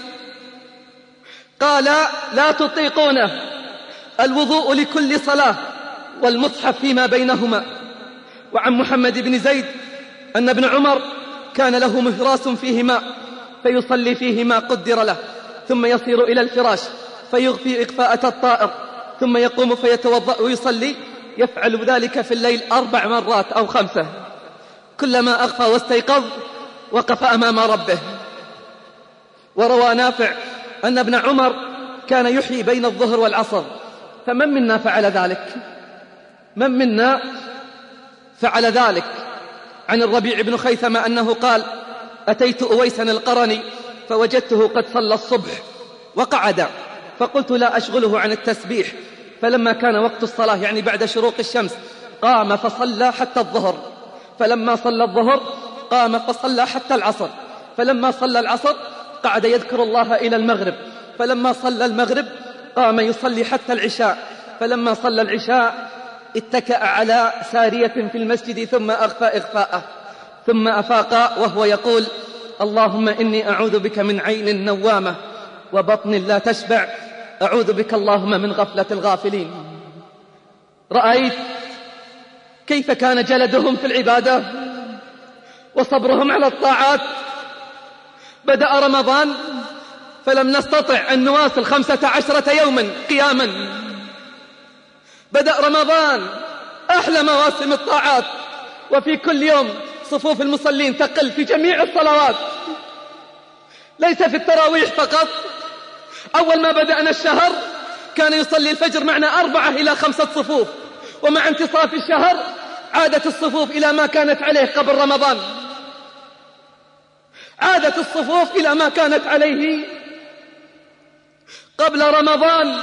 قال: لا تطيقونه، الوضوء لكل صلاة والمصحف فيما بينهما. وعن محمد بن زيد أن ابن عمر كان له مهراس فيه ماء فيصلي فيه ما قدر له، ثم يصير إلى الفراش فيغفي إغفاءة الطائر، ثم يقوم فيتوضأ ويصلي، يفعل ذلك في الليل 4 مرات أو 5. كلما أغفى واستيقظ وقف أمام ربه. وروى نافع أن ابن عمر كان يحيي بين الظهر والعصر. فمن منا فعل ذلك؟ من منا فعل ذلك؟ عن الربيع بن خيثمة أنه قال: أتيت أويسا القرني فوجدته قد صلى الصبح وقعد، فقلت: لا أشغله عن التسبيح. فلما كان وقت الصلاة، يعني بعد شروق الشمس، قام فصلى حتى الظهر، فلما صلى الظهر قام فصلى حتى العصر، فلما صلى العصر قعد يذكر الله إلى المغرب، فلما صلى المغرب قام يصلي حتى العشاء، فلما صلى العشاء اتكأ على سارية في المسجد ثم أغفى إغفاءه، ثم أفاق وهو يقول: اللهم إني أعوذ بك من عين نوامة وبطن لا تشبع، أعوذ بك اللهم من غفلة الغافلين. رأيت كيف كان جلدهم في العبادة وصبرهم على الطاعات. بدأ رمضان فلم نستطع أن نواصل 15 يوما قياما. بدأ رمضان أحلى مواسم الطاعات، وفي كل يوم صفوف المصلين تقل في جميع الصلوات، ليس في التراويح فقط. أول ما بدأنا الشهر كان يصلي الفجر معنا 4 إلى 5 صفوف، ومع انتصاف الشهر عادت الصفوف إلى ما كانت عليه قبل رمضان، عادت الصفوف إلى ما كانت عليه قبل رمضان.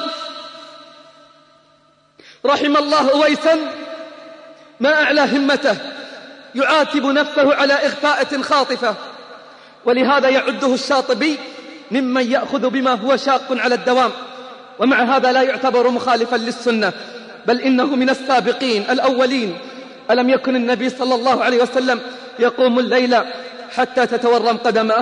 رحم الله أويسا ما أعلى همته، يعاتب نفسه على إغفاءة خاطفة، ولهذا يعده الشاطبي ممن يأخذ بما هو شاق على الدوام، ومع هذا لا يعتبر مخالفا للسنة، بل إنه من السابقين الأولين. ألم يكن النبي صلى الله عليه وسلم يقوم الليل حتى تتورم قدماه؟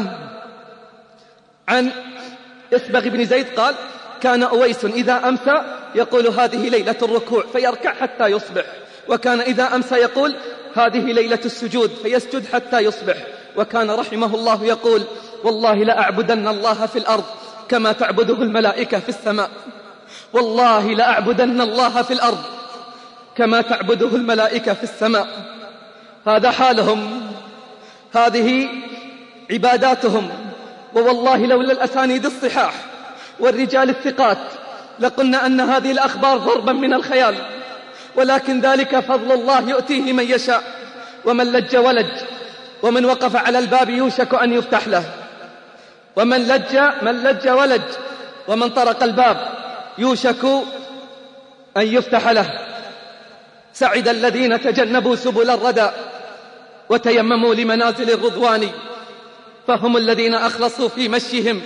عن إسبغ بن زيد قال: كان أويس إذا أمسى يقول هذه ليلة الركوع فيركع حتى يصبح، وكان إذا أمسى يقول هذه ليلة السجود فيسجد حتى يصبح، وكان رحمه الله يقول: والله لأعبدن الله في الأرض كما تعبده الملائكة في السماء، والله لأعبدن الله في الأرض كما تعبده الملائكة في السماء. هذا حالهم، هذه عباداتهم. ووالله لولا الأسانيد الصحاح والرجال الثقات لقلنا أن هذه الأخبار ضربا من الخيال، ولكن ذلك فضل الله يؤتيه من يشاء. ومن لج ولج، ومن وقف على الباب يوشك أن يفتح له. ومن لج ولج، ومن طرق الباب يوشك أن يفتح له. سعد الذين تجنبوا سبل الردى وتيمموا لمنازل الرضوان، فهم الذين أخلصوا في مشيهم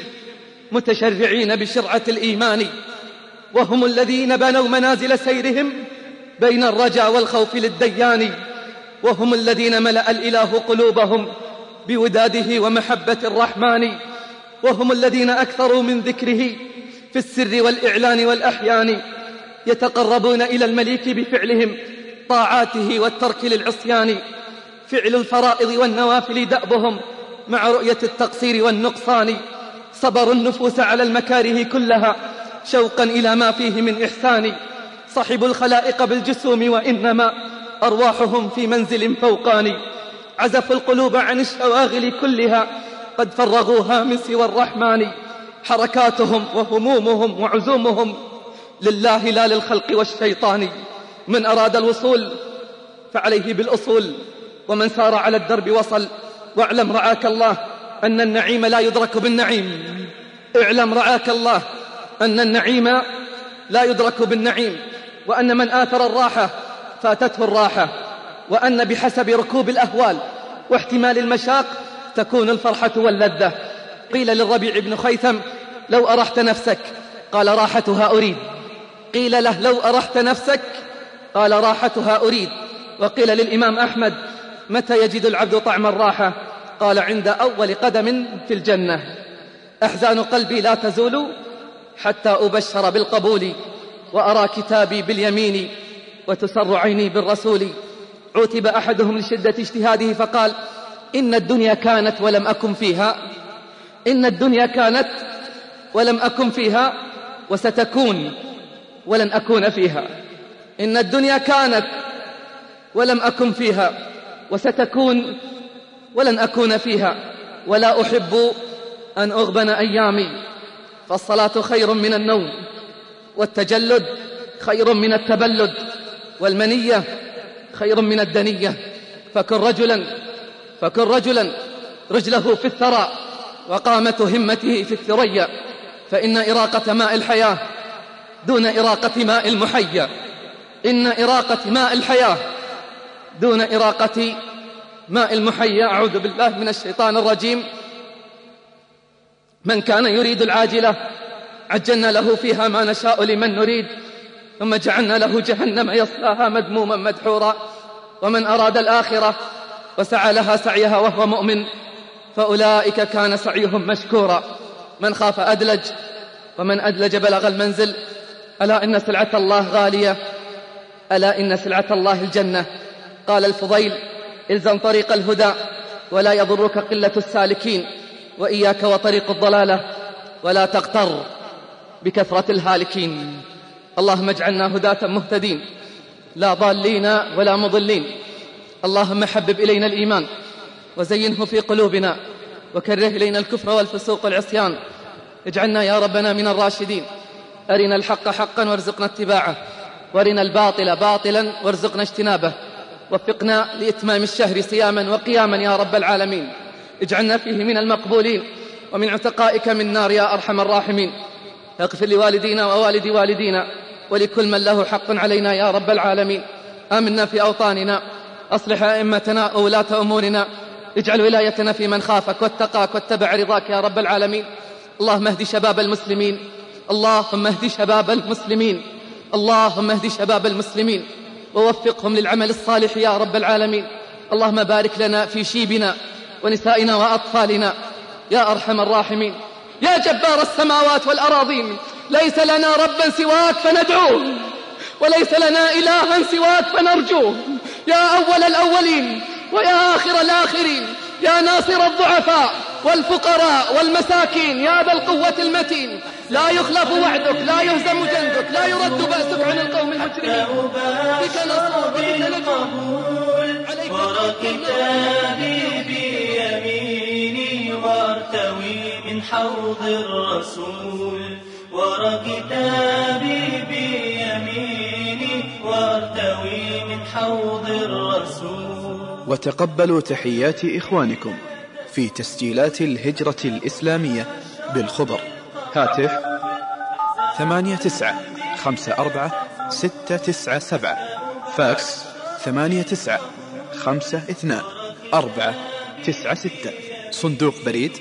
متشرعين بشرعة الإيمان، وهم الذين بنوا منازل سيرهم بين الرجاء والخوف للديان، وهم الذين ملأ الإله قلوبهم بوداده ومحبة الرحمن، وهم الذين أكثروا من ذكره في السر والإعلان والأحيان، يتقربون إلى المليك بفعلهم طاعاته والترك للعصيان. فعل الفرائض والنوافل دأبهم مع رؤية التقصير والنقصان، صبروا النفوس على المكاره كلها شوقا إلى ما فيه من إحسان، صحبوا الخلائق بالجسوم وإنما أرواحهم في منزل فوقاني، عزفوا القلوب عن الشواغل كلها قد فرغوها من سوى الرحمن، حركاتهم وهمومهم وعزومهم لله لا للخلق والشيطان. من أراد الوصول فعليه بالأصول، ومن سار على الدرب وصل. واعلم رعاك الله أن النعيم لا يدرك بالنعيم، اعلم رعاك الله أن النعيم لا يدرك بالنعيم، وأن من آثر الراحة فاتته الراحة، وأن بحسب ركوب الأهوال واحتمال المشاق تكون الفرحة واللذة. قيل للربيع بن خيثم: لو أرحت نفسك؟ قال: راحتها أريد. قيل له: لو أرحت نفسك؟ قال: راحتها أريد. وقيل للإمام أحمد: متى يجد العبد طعم الراحة؟ قال: عند أول قدم في الجنة. أحزان قلبي لا تزول حتى أبشر بالقبول، وأرى كتابي باليمين وتسر عيني بالرسول. عوتب أحدهم لشدة اجتهاده فقال: إن الدنيا كانت ولم أكن فيها، إن الدنيا كانت ولم أكن فيها وستكون ولن أكون فيها. إن الدنيا كانت ولم أكن فيها وستكون ولن أكون فيها، ولا أحب أن أغبن أيامي، فالصلاة خير من النوم، والتجلد خير من التبلد، والمنية خير من الدنية. فكن رجلا رجله في الثرى وقامة همته في الثريا، فإن إراقة ماء الحياة دون إراقة ماء المحيا، إن إراقة ماء الحياة دون إراقة ماء المحيا. أعوذ بالله من الشيطان الرجيم. من كان يريد العاجلة عجلنا له فيها ما نشاء لمن نريد، ثم جعلنا له جهنم يصلاها مذموما مدحورا. ومن أراد الآخرة وسعى لها سعيها وهو مؤمن فأولئك كان سعيهم مشكورا. من خاف أدلج، ومن أدلج بلغ المنزل. ألا إن سلعة الله غالية، ألا إن سلعة الله الجنة. قال الفضيل: إلزم طريق الهدى ولا يضرك قلة السالكين، وإياك وطريق الضلالة ولا تغتر بكثرة الهالكين. اللهم اجعلنا هداة مهتدين لا ضالين ولا مضلين. اللهم حبب إلينا الإيمان وزينه في قلوبنا، وكره إلينا الكفر والفسوق والعصيان. اجعلنا يا ربنا من الراشدين. أرنا الحق حقا وارزقنا اتباعه، وارنا الباطل باطلا وارزقنا اجتنابه. وفقنا لإتمام الشهر صياما وقياما يا رب العالمين. اجعلنا فيه من المقبولين ومن عتقائك من نار يا أرحم الراحمين. اغفر لوالدينا ووالد والدينا ولكل من له حق علينا يا رب العالمين. آمنا في أوطاننا، أصلح أئمتنا وولاة أمورنا، اجعل ولايتنا في من خافك واتقاك واتبع رضاك يا رب العالمين. اللهم اهد شباب المسلمين، اللهم اهد شباب المسلمين، اللهم اهد شباب المسلمين ووفقهم للعمل الصالح يا رب العالمين. اللهم بارك لنا في شيبنا ونسائنا وأطفالنا يا أرحم الراحمين. يا جبار السماوات والأراضين، ليس لنا ربا سواك فندعوه، وليس لنا إلها سواك فنرجوه. يا أول الأولين ويا آخر الآخرين، يا ناصر الضعفاء والفقراء والمساكين، يا ذا القوة المتين، لا يخلف وعدك، لا يهزم جندك، لا يرد بأسك عن القوم المجرمين. بك نصر بالقبول وكتابي بيميني وارتوي من حوض الرسول، وكتابي بيميني وارتوي من حوض الرسول. وتقبلوا تحيات إخوانكم في تسجيلات الهجرة الإسلامية بالخبر. هاتف 8954-697، فاكس 8952-496، صندوق بريد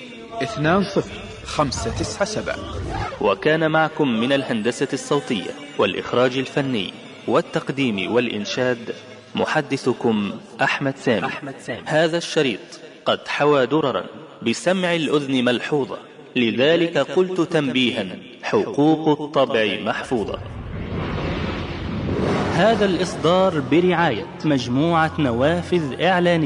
20597. وكان معكم من الهندسة الصوتية والإخراج الفني والتقديم والإنشاد محدثكم أحمد سامي. هذا الشريط قد حوى دررا بسمع الأذن ملحوظة، لذلك قلت تنبيها: حقوق الطبع محفوظة. هذا الإصدار برعاية مجموعة نوافذ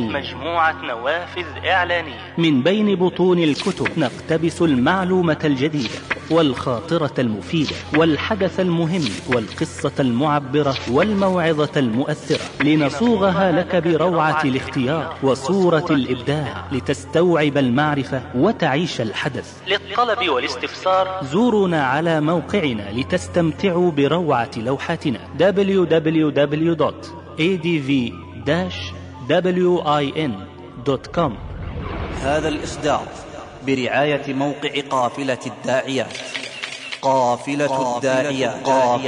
إعلانية. من بين بطون الكتب نقتبس المعلومة الجديدة والخاطرة المفيدة والحدث المهم والقصة المعبرة والموعظة المؤثرة، لنصوغها لك بروعة الاختيار وصورة الإبداع، لتستوعب المعرفة وتعيش الحدث. للطلب والاستفسار زورونا على موقعنا لتستمتعوا بروعة لوحاتنا www.adv-win.com. هذا الإصدار برعاية موقع قافلة الداعيات. قافلة الداعيات.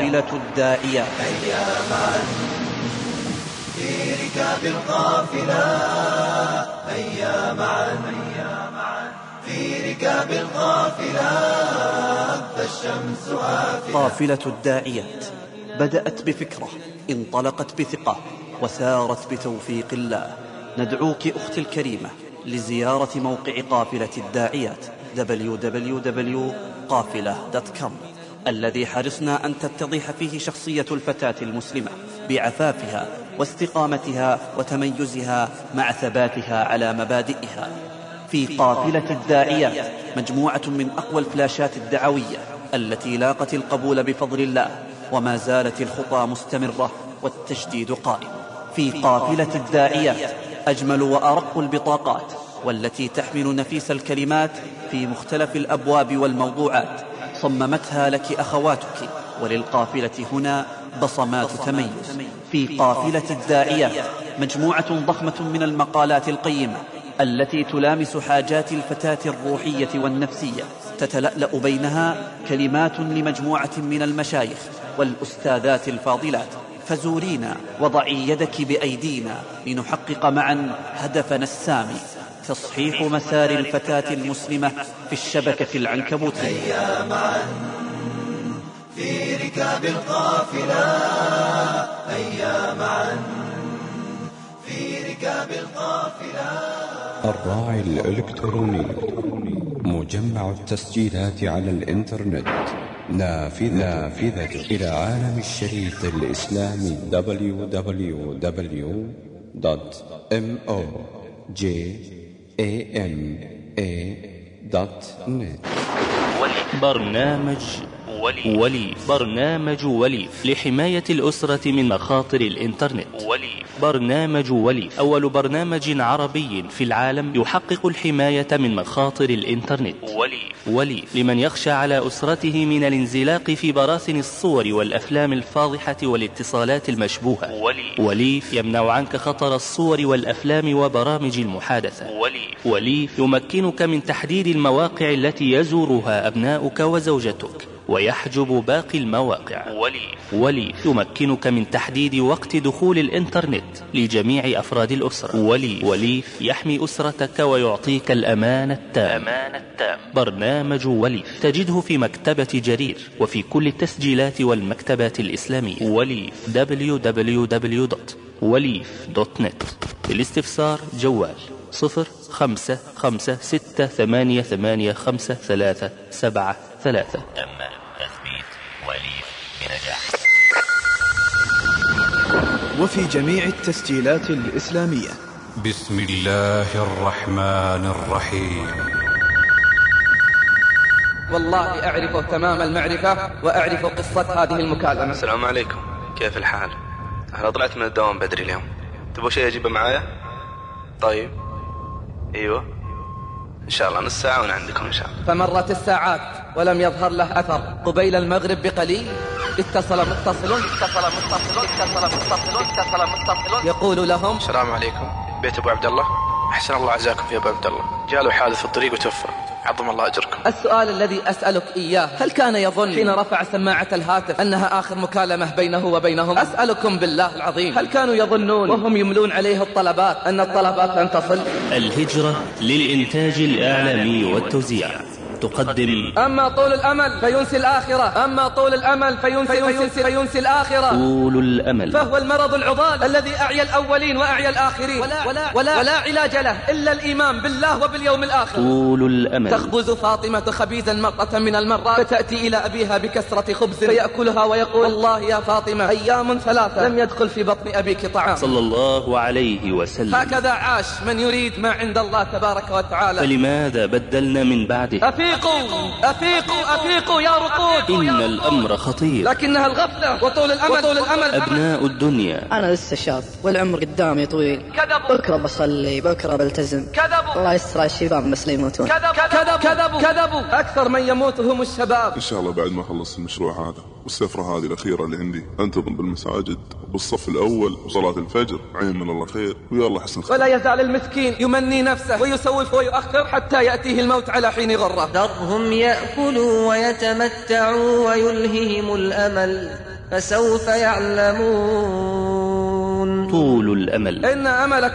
هيا معا في ركاب القافلة، هيا معا في ركاب القافلة، فالشمس آفلة. قافلة الداعيات بدأت بفكرة، انطلقت بثقة، وسارت بتوفيق الله. ندعوك أختي الكريمة لزيارة موقع قافلة الداعيات www.qafila.com، الذي حرصنا أن تتضح فيه شخصية الفتاة المسلمة بعفافها واستقامتها وتميزها مع ثباتها على مبادئها. في قافلة الداعيات مجموعة من أقوى الفلاشات الدعوية التي لاقت القبول بفضل الله، وما زالت الخطى مستمرة والتجديد قائم. في قافلة الداعيات أجمل وأرق البطاقات، والتي تحمل نفيس الكلمات في مختلف الأبواب والموضوعات، صممتها لك أخواتك، وللقافلة هنا بصمات تميز. في قافلة الداعيات مجموعة ضخمة من المقالات القيمة التي تلامس حاجات الفتاة الروحية والنفسية، تتلألأ بينها كلمات لمجموعة من المشايخ والأستاذات الفاضلات. فزورينا وضعي يدك بأيدينا لنحقق معا هدفنا السامي: تصحيح مسار الفتاة المسلمة في الشبكة العنكبوتية. هيا معا في ركاب القافلة، هيا معا في ركاب القافلة. الراعي الإلكتروني مجمع التسجيلات على الإنترنت، نافذة إلى عالم الشريط الإسلامي www.mojama.net. برنامج وليف لحماية الأسرة من مخاطر الإنترنت. برنامج وليف أول برنامج عربي في العالم يحقق الحماية من مخاطر الإنترنت. وليف لمن يخشى على أسرته من الانزلاق في براثن الصور والأفلام الفاضحة والاتصالات المشبوهة. وليف يمنع عنك خطر الصور والأفلام وبرامج المحادثة. وليف يمكنك من تحديد المواقع التي يزورها أبناؤك وزوجتك. ويحجب باقي المواقع. وليف يمكنك من تحديد وقت دخول الإنترنت لجميع أفراد الأسرة. وليف يحمي أسرتك ويعطيك الأمان التام. برنامج وليف تجده في مكتبة جرير وفي كل التسجيلات والمكتبات الإسلامية. وليف www.walif.net. للاستفسار جوال 0556885533. تم تثبيت وليف بنجاح. وفي جميع التسجيلات الإسلامية. بسم الله الرحمن الرحيم. والله أعرف تمام المعرفة وأعرف قصة هذه المكالمة. السلام عليكم، كيف الحال؟ أنا طلعت من الدوام بدري اليوم، تبغوا شيء أجيبه معايا؟ طيب أيوة إن شاء الله نص ساعة وأنا عندكم إن شاء الله. فمرت الساعات ولم يظهر له أثر. قبيل المغرب بقليل اتصل متصل يقول لهم: السلام عليكم، بيت أبو عبد الله. أحسن الله عزاكم في أبو عبد الله، جاله حادث في الطريق وتوفى، عظم الله أجركم. السؤال الذي أسألك إياه: هل كان يظن حين رفع سماعة الهاتف أنها آخر مكالمة بينه وبينهم؟ أسألكم بالله العظيم، هل كانوا يظنون وهم يملون عليه الطلبات أن الطلبات لن تصل؟ الهجرة للإنتاج الإعلامي والتوزيع تقدم: أما طول الأمل فينسي الآخرة، أما طول الأمل فينسي الآخرة. طول الأمل فهو المرض العضال الذي أعيا الأولين وأعيا الآخرين، ولا علاج له إلا الإيمان بالله وباليوم الآخر. طول الأمل. تخبز فاطمة خبيزا مرة من المرات، فتأتي إلى أبيها بكسرة خبز فيأكلها ويقول: والله يا فاطمة أيام 3 لم يدخل في بطن أبيك طعام. صلى الله عليه وسلم. هكذا عاش من يريد ما عند الله تبارك وتعالى. فلماذا بدلنا من بعده؟ أفيقوا يا رقود، إن الأمر خطير، لكنها الغفلة وطول الأمل. أبناء الدنيا. أنا لسه شاب والعمر قدامي طويل، بكرة بصلي، بكرة بلتزم، الله يستر الشباب بس لا يموتون. كذبوا. أكثر من يموت هم الشباب. إن شاء الله بعد ما أخلص المشروع هذا والسفرة هذه الأخيرة اللي عندي أنتظم بالمساجد بالصف الأول وصلاة الفجر، عين من الله خير ويا حسن خير. ولا يزال المسكين يمني نفسه ويسوف ويؤخر حتى يأتيه الموت على حين غره. ذرهم يأكلوا ويتمتعوا ويلههم الأمل فسوف يعلمون. طول الأمل. إن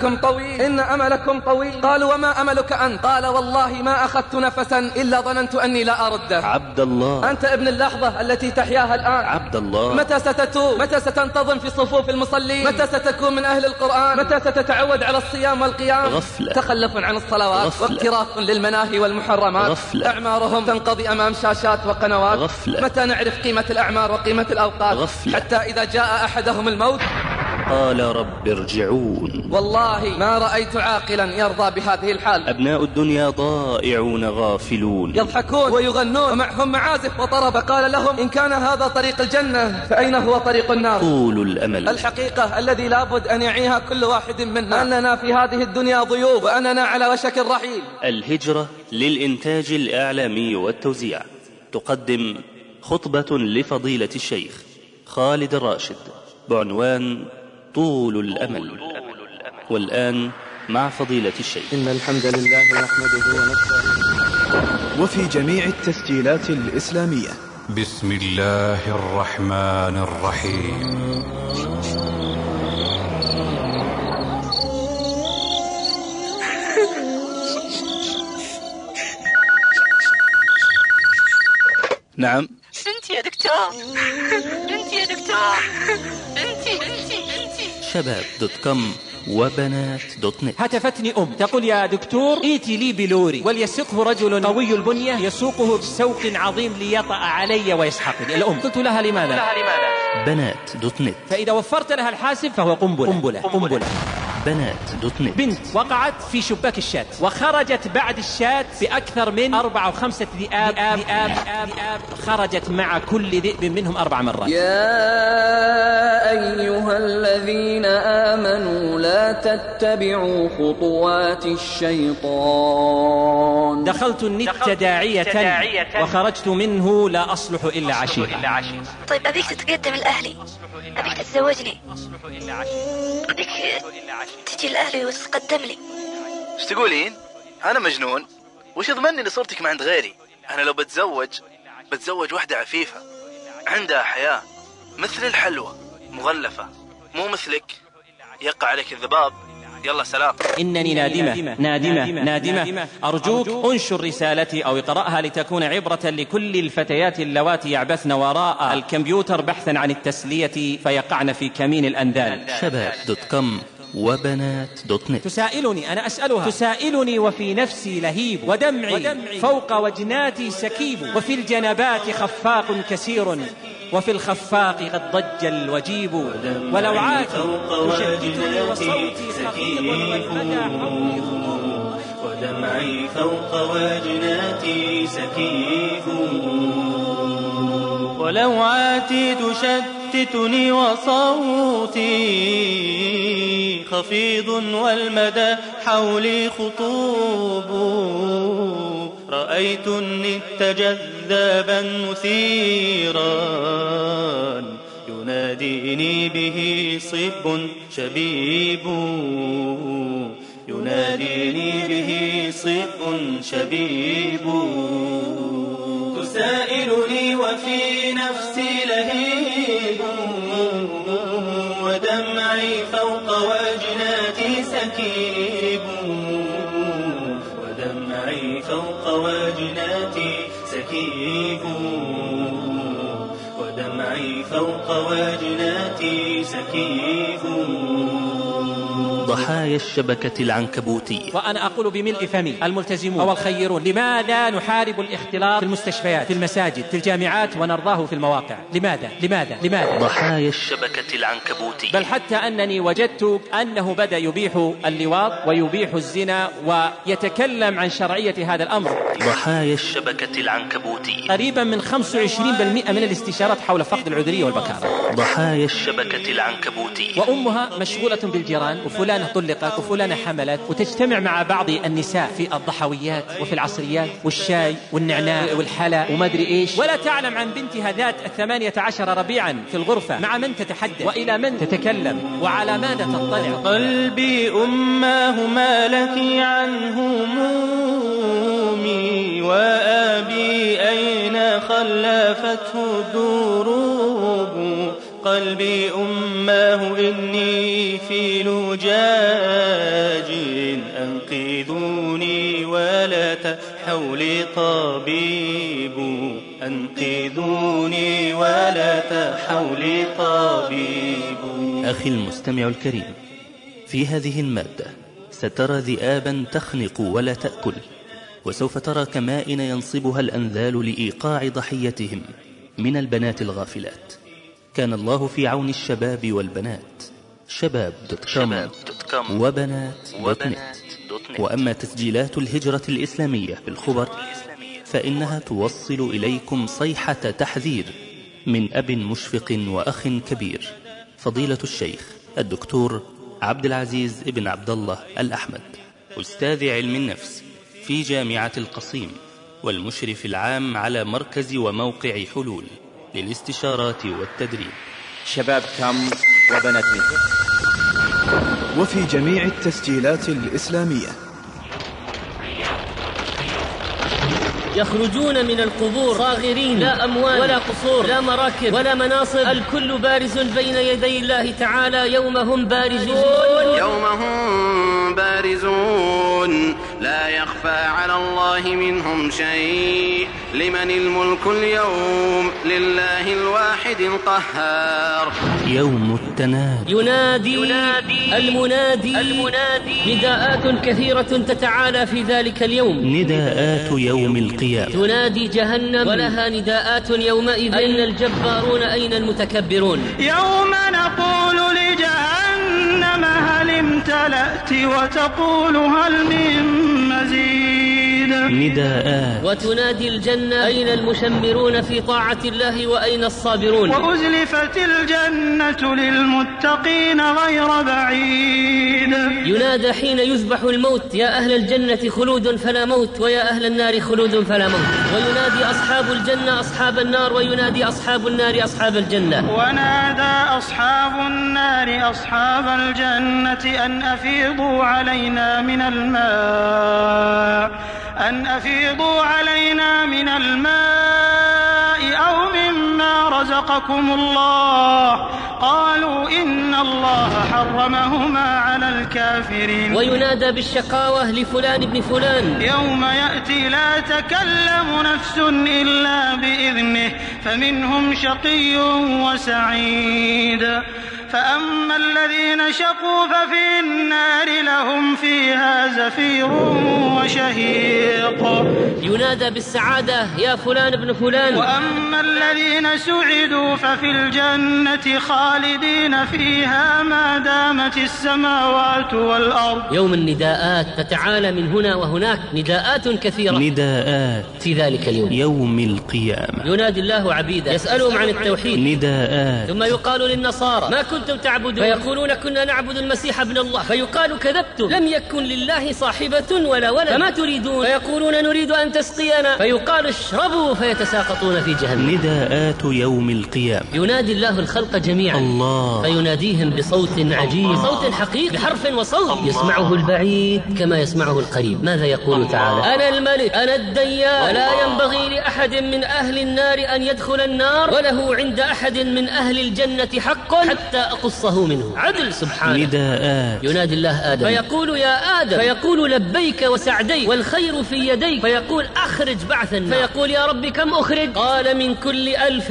أملكم طويل. قالوا: وما أملك أنت؟ قال: والله ما أخذت نفسا إلا ظننت أني لا أرده. عبد الله، أنت ابن اللحظة التي تحياها الآن. عبد الله، متى ستتوب؟ متى ستنتظم في صفوف المصلين؟ متى ستكون من أهل القرآن؟ متى ستتعود على الصيام والقيام؟ غفلة. تخلف عن الصلوات، واقتراف للمناهي والمحرمات. غفلة. أعمارهم تنقضي أمام شاشات وقنوات. غفلة. متى نعرف قيمة الأعمار وقيمة الأوقات؟ غفلة. حتى إذا جاء أحدهم الموت قال: رب ارجعون. والله ما رأيت عاقلا يرضى بهذه الحال. أبناء الدنيا ضائعون غافلون، يضحكون ويغنون ومعهم معازف وطرب. قال لهم: إن كان هذا طريق الجنة فأين هو طريق النار؟ طول الأمل. الحقيقة الذي لابد أن يعيها كل واحد منا أننا في هذه الدنيا ضيوف وأننا على وشك الرحيل. الهجرة للإنتاج الإعلامي والتوزيع تقدم خطبة لفضيلة الشيخ خالد الراشد بعنوان طول الأمل. والآن مع فضيلة الشيخ. إن الحمد لله نحمده ونستعينه. وفي جميع التسجيلات الإسلامية. بسم الله الرحمن الرحيم. نعم. بنتي يا دكتور، بنتي يا دكتور، بنتي. شباب.com وبنات.net. هتفتني تقول: يا دكتور ائتي لي بلوري وليسقه رجل قوي البنية يسوقه بسوق عظيم ليطأ علي ويسحقني. قلت لها: لماذا؟ بنات.net. فإذا وفرت لها الحاسب فهو قنبلة. بنات.net. بنت وقعت في شباك الشات وخرجت بعد الشات بأكثر من 4 أو 5 ذئاب. خرجت مع كل ذئب منهم 4 مرات. يا أيها الذين آمنوا لا تتبعوا خطوات الشيطان. دخلت النت داعية وخرجت منه لا أصلح إلا عشيرا. طيب أبيك تتقدم لأهلي، أبيك تتزوجني، أبيك تجي لأهلي وتتقدم لي. ايش تقولين؟ أنا مجنون؟ وش يضمنني ان صورتك ما عند غيري؟ أنا لو بتزوج بتزوج واحدة عفيفة عندها حياة مثل الحلوى مغلفة، مو مثلك يقع عليك الذباب. يلا سلام. إنني نادمة أرجوك أنشر رسالتي أو اقرأها لتكون عبرة لكل الفتيات اللواتي يعبثن وراء الكمبيوتر بحثا عن التسلية فيقعن في كمين الأنذال. شباب.com وبنات.net. تسائلني أنا أسألها، تسائلني وفي نفسي لهيب ودمعي فوق وجناتي سكيب، وفي الجنبات خفاق كثير وفي الخفاق قد ضج الوجيب، ولو عاد تشتتني وصوتي خفيض والمدى حولي ودمعي فوق وجناتي سكيب، ولو عاتي تشتتني وصوتي خفيض والمدى حولي خطوب، رأيت النت جذابا مثيرا يناديني به صب شبيب، يناديني به صب شبيب، تسائلني وفي نفسي لهيب ودمعي فوق وجناتي سكيب، ودمعي فوق وجناتي سكيب، ودمعي فوق وجناتي سكيب. ضحايا الشبكة العنكبوتية. وأنا أقول بملء فمي الملتزمون أو الخيرون، لماذا نحارب الاختلاط في المستشفيات في المساجد في الجامعات ونرضاه في المواقع؟ لماذا؟ ضحايا الشبكة العنكبوتية. بل حتى أنني وجدت أنه بدأ يبيح اللواط ويبيح الزنا ويتكلم عن شرعية هذا الأمر. ضحايا الشبكة العنكبوتية. قريبا من 25% من الاستشارات حول فقد العذرية والبكارة. ضحايا الشبكة العنكبوتية. وأمها مشغولة بالجيران، وفلانة طلقت وفلانة حملت، وتجتمع مع بعض النساء في الضحويات وفي العصريات والشاي والنعناع والحلا وما أدري إيش، ولا تعلم عن بنتها ذات 18 ربيعا في الغرفة مع من تتحدث وإلى من تتكلم وعلى ماذا تطلع. قلبي أماه ما لك عنه مومي، وأبي أين خلفته الدروب، قلبي أماه إني في لجاج، أنقذوني ولا تحولي طبيب، أنقذوني ولا تحولي طبيب. أخي المستمع الكريم، في هذه المادة سترى ذئابا تخنق ولا تأكل، وسوف ترى كمائن ينصبها الأنذال لإيقاع ضحيتهم من البنات الغافلات. كان الله في عون الشباب والبنات. شباب.com وبنات.net. وأما تسجيلات الهجرة الإسلامية بالخبر فإنها توصل إليكم صيحة تحذير من أب مشفق وأخ كبير، فضيلة الشيخ الدكتور عبد العزيز ابن عبد الله الأحمد، أستاذ علم النفس في جامعة القصيم، والمشرف العام على مركز وموقع حلول للاستشارات والتدريب. شباب.com وبنات.net. وفي جميع التسجيلات الإسلامية. يخرجون من القبور صاغرين، لا أموال ولا قصور لا مراكب ولا مناصب، الكل بارز بين يدي الله تعالى يوم هم بارزون لا يخفى على الله منهم شيء. لمن الملك اليوم؟ لله الواحد القهار. يوم التنادي. ينادي المنادي نداءات كثيرة تتعالى في ذلك اليوم، نداءات يوم القيامة. تنادي جهنم ولها نداءات يومئذ، أين الجبارون أين المتكبرون. يوم نقول لجهنم هل امتلأت وتقول هل من مزيد. نداءات. وتنادي الجنة أين المشمرون في طاعة الله وأين الصابرون. وأزلفت الجنة للمتقين غير بعيد. ينادى حين يذبح الموت يا أهل الجنة خلود فلا موت، ويا أهل النار خلود فلا موت. وينادي أصحاب الجنة أصحاب النار، وينادي أصحاب النار أصحاب الجنة. ونادى أصحاب النار أصحاب الجنة أن أفيضوا علينا من الماء الماء أو مما رزقكم الله قالوا إن الله حرمهما على الكافرين. وينادى بالشقاوة لفلان ابن فلان يوم يأتي لا تكلم نفس إلا بإذنه فمنهم شقي وسعيد. فأما الذين شقوا ففي النار لهم فيها زفير وشهيق. ينادى بالسعادة يا فلان ابن فلان. وأما الذين سعدوا ففي الجنة خالدين فيها ما دامت السماوات والأرض. يوم النداءات تتعالى من هنا وهناك نداءات كثيرة، نداءات في ذلك اليوم يوم القيامة. ينادي الله عبيده يسألهم عن التوحيد، نداءات. ثم يقال للنصارى ما كنتم تعبدون؟ فيقولون كنا نعبد المسيح ابن الله. فيقال كذبتم، لم يكن لله صاحبة ولا ولد، فما تريدون؟ فيقولون نريد أن تسقينا. فيقال اشربوا فيتساقطون في جهنم. نداءات يوم القيامة. ينادي الله الخلق جميعا الله، فيناديهم بصوت عجيب، صوت حقيقي بحرف وصوت يسمعه البعيد كما يسمعه القريب. ماذا يقول تعالى؟ أنا الملك أنا الديان، ولا ينبغي لأحد من أهل النار أن يدخل النار، وله عند أحد من أهل الجنة حق حتى أقصه منه. عدل سبحانه. نداءات. ينادي الله آدم فيقول يا آدم، فيقول لبيك وسعديك والخير في يديك. فيقول أخرج بعث النار. فيقول يا رب كم أخرج؟ قال من كل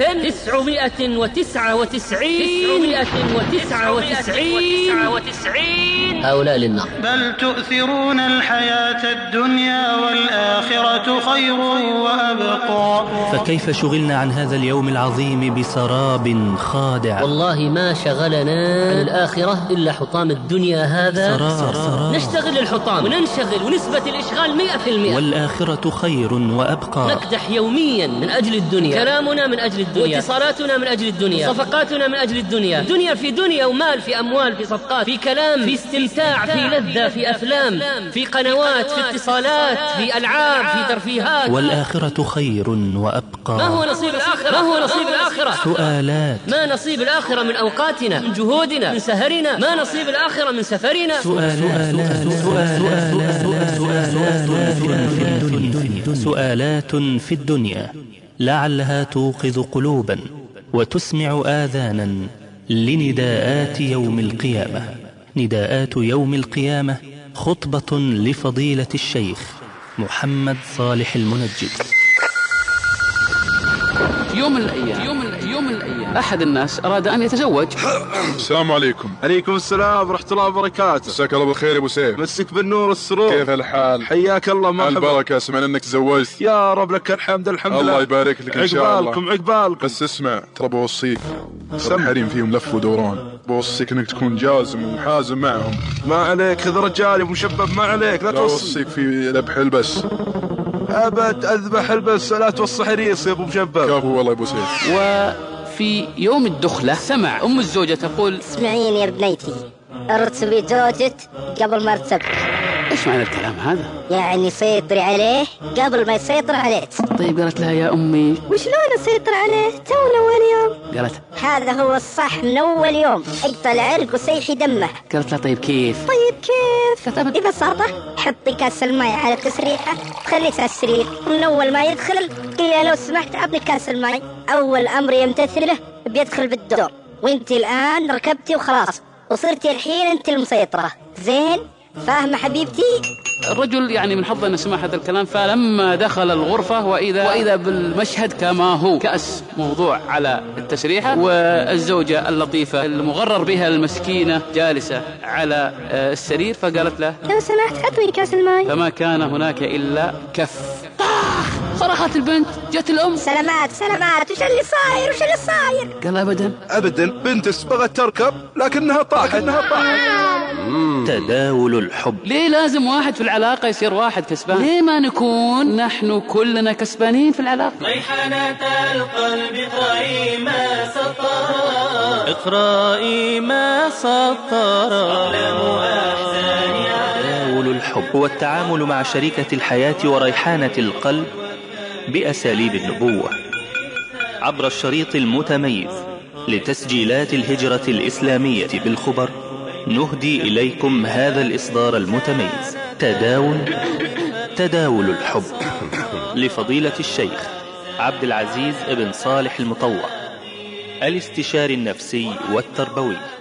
1999 هؤلاء للنار. بل تؤثرون الحياة الدنيا والآخرة خير وأبقى. فكيف شغلنا عن هذا اليوم العظيم بسراب خادع؟ والله ما شغلنا عن الآخرة إلا حطام الدنيا هذا. سراب. نشتغل الحطام وننشغل ونسبة الإشغال 100%. والآخرة خير وأبقى. نكدح يوميا من أجل الدنيا، كلامنا من أجل الدنيا، واتصالاتنا من أجل الدنيا، صفقاتنا من أجل الدنيا. دنيا في دنيا ومال في أموال في صفقات في كلام في استمتاع في لذة في أفلام في قنوات في اتصالات في ألعاب في ترفيهات. والآخرة خير وأبقى. ما هو نصيب الآخرة؟ ما هو نصيب الآخرة؟ سؤالات. ما نصيب الآخرة من أوقاتنا، من جهودنا، من سهرنا؟ ما نصيب الآخرة من سفرنا؟ سؤالات في الدنيا لعلها توقظ قلوبا وتسمع آذانا لنداءات يوم القيامة. نداءات يوم القيامة خطبة لفضيلة الشيخ محمد صالح المنجد. يوم من الأيام أحد الناس أراد أن يتزوج. السلام عليكم. عليكم السلام ورحمة الله وبركاته. مساك الله بالخير يا أبو سيف. مسك بالنور والسرور. كيف الحال؟ حياك الله مرحبا. البركة، سمعنا أنك تزوجت. يا رب لك الحمد لله. الله يبارك لك إن شاء الله. عقبالكم. بس اسمع، ترى بوصيك، الحريم فيهم لف ودوران، بوصيك أنك تكون جازم وحازم معهم. ما عليك، هذا رجالي ومشبب، ما عليك لا توصي. بوصيك في ذبح البس. أبد أذبح البس، لا توصي حريص يا أبو مشبب. كفو والله يا أبو سيف. وفي يوم الدخلة سمع أم الزوجة تقول اسمعيني يا بنيتي، ارتبي زوجك قبل ما ارتب. ايش معنى الكلام هذا؟ يعني سيطري عليه قبل ما يسيطر عليك. طيب قالت لها يا أمي وشلون اسيطر عليه؟ تونا اول يوم. قالت هذا هو الصح من اول يوم، اقطع العرق وسيحي دمه. قالت لها طيب كيف؟ ببساطة حطي كاس الماء على التسريحة، خليه على السرير، ومن اول ما يدخل قلي لو سمحت اعطني كاس الماء. اول امر يمتثله بيدخل بالدور، وانت الان ركبتي وخلاص وصرتي الحين انت المسيطرة. زين فاهمة حبيبتي؟ الرجل يعني من حظه أن سمع هذا الكلام، فلما دخل الغرفة وإذا بالمشهد كما هو، كأس موضوع على التسريحة، والزوجة اللطيفة المغرر بها المسكينة جالسة على السرير، فقالت له لو سمحت حطني كاس الماء. فما كان هناك إلا كف. صرخت البنت، جت الأم سلامات وش اللي صاير؟ قال أبدا بنت بغت تركب لكنها طاحت. تداول الحب. ليه لازم واحد في العلاقة يصير واحد كسبان؟ ليه ما نكون نحن كلنا كسبانين في العلاقة؟ ريحانة القلب اقرأي ما سطر، اقرأي ما سطر. تداول الحب هو التعامل مع شريكة الحياة وريحانة القلب بأساليب النبوة عبر الشريط المتميز لتسجيلات الهجرة الإسلامية بالخبر. نهدي إليكم هذا الإصدار المتميز، تداول الحب لفضيلة الشيخ عبد العزيز بن صالح المطوع، الاستشاري النفسي والتربوي.